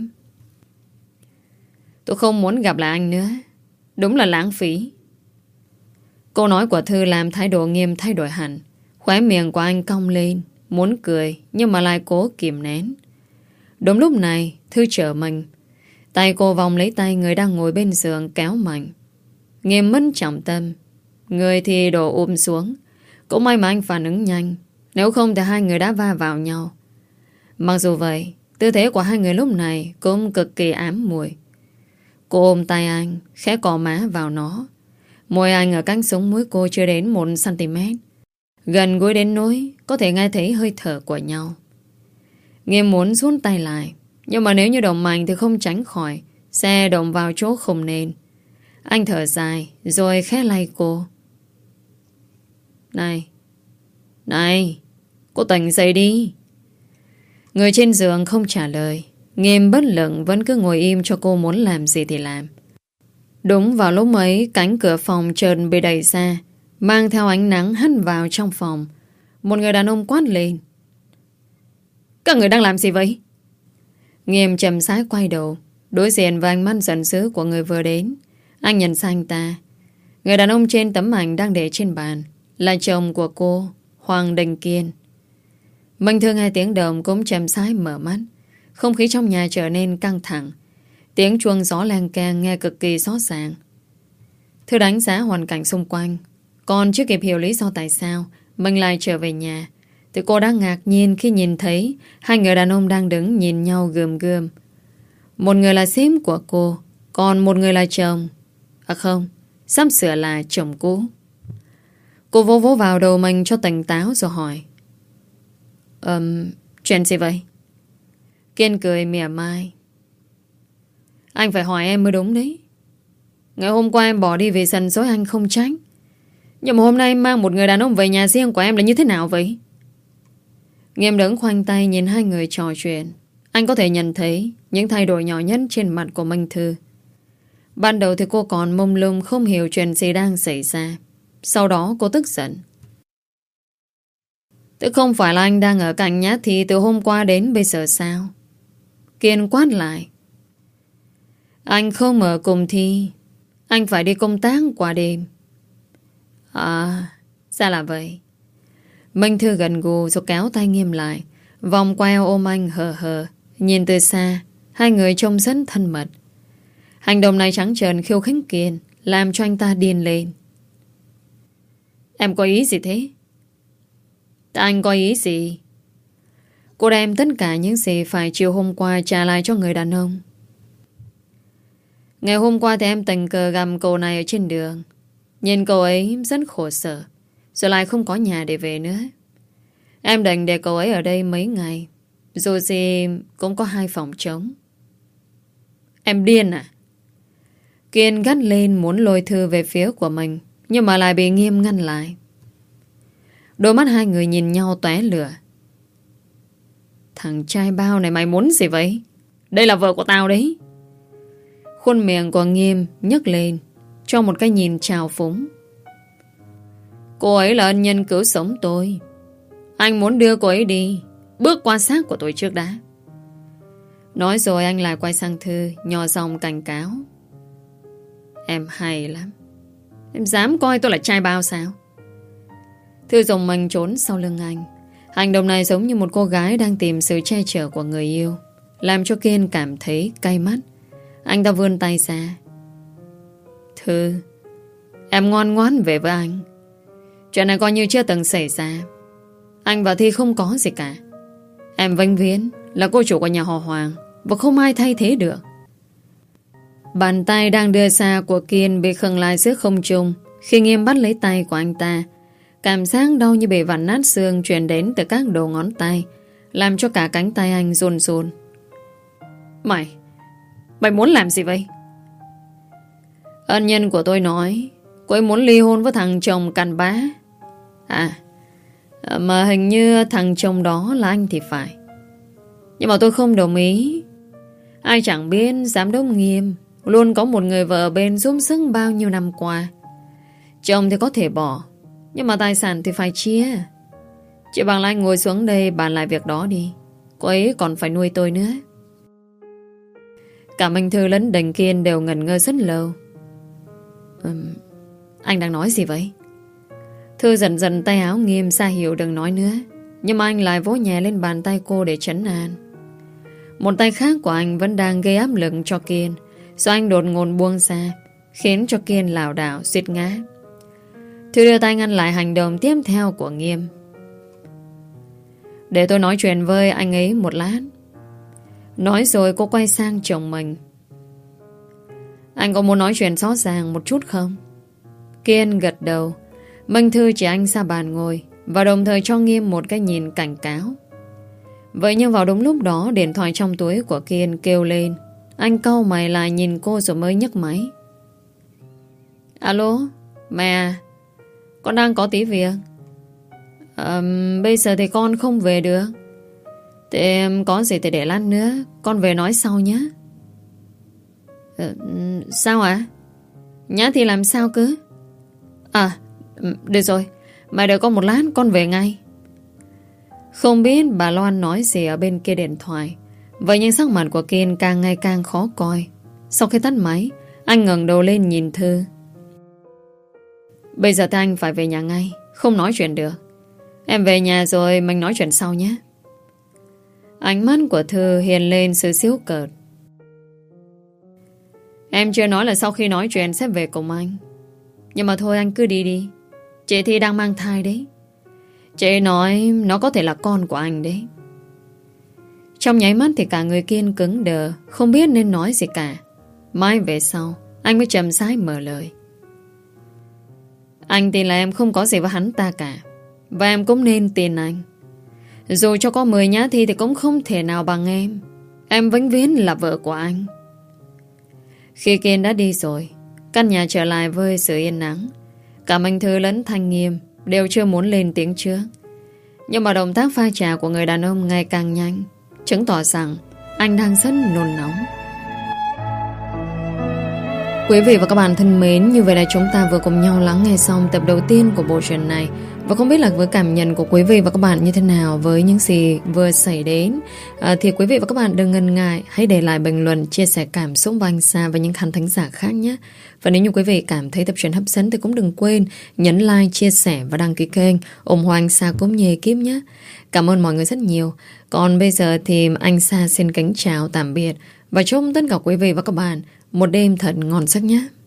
Tôi không muốn gặp lại anh nữa. Đúng là lãng phí. Câu nói của Thư làm thái độ Nghiêm thay đổi hẳn. Khóe miệng của anh cong lên, muốn cười nhưng mà lại cố kìm nén. Đúng lúc này Thư trở mình. Tay cô vòng lấy tay người đang ngồi bên giường kéo mạnh. Nghiêm mất trọng tâm, người thì đổ ôm xuống. Cũng may mà anh phản ứng nhanh, nếu không thì hai người đã va vào nhau. Mặc dù vậy, tư thế của hai người lúc này cũng cực kỳ ám muội. Cô ôm tay anh, khẽ cọ má vào nó. Môi anh ở cánh sống mũi cô chưa đến một xăng-ti-mét, gần gũi đến nỗi có thể nghe thấy hơi thở của nhau. Nghiêm muốn rút tay lại, nhưng mà nếu như động mạnh thì không tránh khỏi sẽ động vào chỗ không nên. Anh thở dài rồi khẽ lay cô. Này, này, cô tỉnh dậy đi. Người trên giường không trả lời. Nghiêm bất lực vẫn cứ ngồi im cho cô muốn làm gì thì làm. Đúng vào lúc ấy, cánh cửa phòng chợt bị đẩy ra, mang theo ánh nắng hắt vào trong phòng. Một người đàn ông quát lên. Các người đang làm gì vậy? Nghiêm chậm rãi quay đầu, đối diện với ánh mắt giận dữ của người vừa đến. Anh nhận ra anh ta. Người đàn ông trên tấm ảnh đang để trên bàn là chồng của cô, Hoàng Đình Kiên. Minh Thư nghe tiếng động cũng chậm rãi mở mắt. Không khí trong nhà trở nên căng thẳng. Tiếng chuông gió lang keng nghe cực kỳ rõ ràng. Thư đánh giá hoàn cảnh xung quanh. Còn chưa kịp hiểu lý do tại sao mình lại trở về nhà, thì cô đã ngạc nhiên khi nhìn thấy hai người đàn ông đang đứng nhìn nhau gườm gườm. Một người là sếp của cô, còn một người là chồng. À không, sắp sửa là chồng cũ. Cô vỗ vỗ vào đầu mình cho tỉnh táo rồi hỏi. Ừm, chuyện gì vậy? Kiên cười mỉa mai. Anh phải hỏi em mới đúng đấy. Ngày hôm qua em bỏ đi vì sần dối anh không tránh, nhưng mà hôm nay em mang một người đàn ông về nhà riêng của em là như thế nào vậy? Nghiêm đứng khoanh tay nhìn hai người trò chuyện. Anh có thể nhận thấy những thay đổi nhỏ nhất trên mặt của Minh Thư. Ban đầu thì cô còn mông lung không hiểu chuyện gì đang xảy ra. Sau đó cô tức giận. Tức không phải là anh đang ở cạnh Nhã Thi từ hôm qua đến bây giờ sao? Kiên quát lại. Anh không ở cùng Thi, anh phải đi công tác qua đêm. À, ra là vậy. Minh Thư gần gù rồi kéo tay Nghiêm lại, vòng qua eo ôm anh hờ hờ. Nhìn từ xa, hai người trông rất thân mật. Hành động này trắng trợn khiêu khích Kiên, làm cho anh ta điên lên. Em có ý gì thế? Anh có ý gì? Cô đem tất cả những gì phải chiều hôm qua trả lại cho người đàn ông. Ngày hôm qua thì em tình cờ gặp cô này ở trên đường. Nhìn cô ấy rất khổ sở, rồi lại không có nhà để về nữa. Em định để cô ấy ở đây mấy ngày. Dù gì cũng có hai phòng trống. Em điên à? Kiên gắt lên muốn lôi Thư về phía của mình, nhưng mà lại bị Nghiêm ngăn lại. Đôi mắt hai người nhìn nhau tóe lửa. Thằng trai bao này mày muốn gì vậy? Đây là vợ của tao đấy. Khuôn miệng của Nghiêm nhấc lên, cho một cái nhìn trào phúng. Cô ấy là ân nhân cứu sống tôi. Anh muốn đưa cô ấy đi, bước qua xác của tôi trước đã. Nói rồi anh lại quay sang Thư, nhỏ giọng cảnh cáo. Em hay lắm. Em dám coi tôi là trai bao sao? Thư dùng mình trốn sau lưng anh. Hành động này giống như một cô gái đang tìm sự che chở của người yêu, làm cho Kiên cảm thấy cay mắt. Anh ta vươn tay ra. Thư, em ngoan ngoãn về với anh. Chuyện này coi như chưa từng xảy ra. Anh và Thi không có gì cả. Em vĩnh viễn là cô chủ của nhà họ Hoàng, và không ai thay thế được. Bàn tay đang đưa xa của Kiên bị khựng lại giữa không trung khi Nghiêm bắt lấy tay của anh ta. Cảm giác đau như bị vặn nát xương truyền đến từ các đầu ngón tay, làm cho cả cánh tay anh run run. Mày Mày muốn làm gì vậy? Ân nhân của tôi nói cô ấy muốn ly hôn với thằng chồng cặn bã. À, mà hình như thằng chồng đó là anh thì phải. Nhưng mà tôi không đồng ý. Ai chẳng biết giám đốc Nghiêm luôn có một người vợ bên giúp sức bao nhiêu năm qua. Chồng thì có thể bỏ, nhưng mà tài sản thì phải chia. Chị bằng là anh ngồi xuống đây bàn lại việc đó đi. Cô ấy còn phải nuôi tôi nữa. Cả Minh Thư lẫn Đình Kiên đều ngẩn ngơ rất lâu. uhm, Anh đang nói gì vậy? Thư dần dần tay áo Nghiêm ra hiệu đừng nói nữa, nhưng mà anh lại vỗ nhẹ lên bàn tay cô để trấn an. Một tay khác của anh vẫn đang gây áp lực cho Kiên, rồi anh đột ngột buông ra, khiến cho Kiên lảo đảo suýt ngã. Thư đưa tay ngăn lại hành động tiếp theo của Nghiêm. Để tôi nói chuyện với anh ấy một lát. Nói rồi cô quay sang chồng mình. Anh có muốn nói chuyện rõ ràng một chút không? Kiên gật đầu. Minh Thư chỉ anh ra bàn ngồi, và đồng thời cho Nghiêm một cái nhìn cảnh cáo. Vậy nhưng vào đúng lúc đó, điện thoại trong túi của Kiên kêu lên. Anh cau mày lại nhìn cô rồi mới nhấc máy. Alo, mẹ à, con đang có tí việc. à, Bây giờ thì con không về được. Thì em có gì thì để lát nữa con về nói sau nhé. à, Sao ạ? À? Nhá thì làm sao cứ? À, được rồi, mày đợi con một lát, con về ngay. Không biết bà Loan nói gì ở bên kia điện thoại. Vậy nhưng sắc mặt của Kiên càng ngày càng khó coi. Sau khi tắt máy, anh ngẩng đầu lên nhìn Thư. Bây giờ thì anh phải về nhà ngay, không nói chuyện được. Em về nhà rồi mình nói chuyện sau nhé. Ánh mắt của Thư hiện lên sự giễu cợt. Em chưa nói là sau khi nói chuyện sẽ về cùng anh. Nhưng mà thôi anh cứ đi đi. Chị Thi đang mang thai đấy. Chị nói nó có thể là con của anh đấy. Trong nháy mắt thì cả người Kiên cứng đờ, không biết nên nói gì cả. Mãi về sau anh mới chậm rãi mở lời. Anh tin là em không có gì với hắn ta cả, và em cũng nên tin anh. Dù cho có mười nhá Thi thì cũng không thể nào bằng em. Em vĩnh viễn là vợ của anh. Khi Kiên đã đi rồi, căn nhà trở lại với sự yên nắng. Cả Minh Thư lẫn Thanh Nghiêm đều chưa muốn lên tiếng trước. Nhưng mà động tác pha trà của người đàn ông ngày càng nhanh, chứng tỏ rằng anh đang rất nôn nóng. Quý vị và các bạn thân mến, như vậy là chúng ta vừa cùng nhau lắng nghe xong tập đầu tiên của bộ truyện này. Và không biết là với cảm nhận của quý vị và các bạn như thế nào với những gì vừa xảy đến, à, thì quý vị và các bạn đừng ngần ngại, hãy để lại bình luận, chia sẻ cảm xúc của anh Sa và những khán thính giả khác nhé. Và nếu như quý vị cảm thấy tập truyện hấp dẫn thì cũng đừng quên nhấn like, chia sẻ và đăng ký kênh ủng hộ anh Sa cũng như ekip nhé. Cảm ơn mọi người rất nhiều. Còn bây giờ thì anh Sa xin kính chào tạm biệt và chúc tất cả quý vị và các bạn một đêm thật ngon giấc nhé.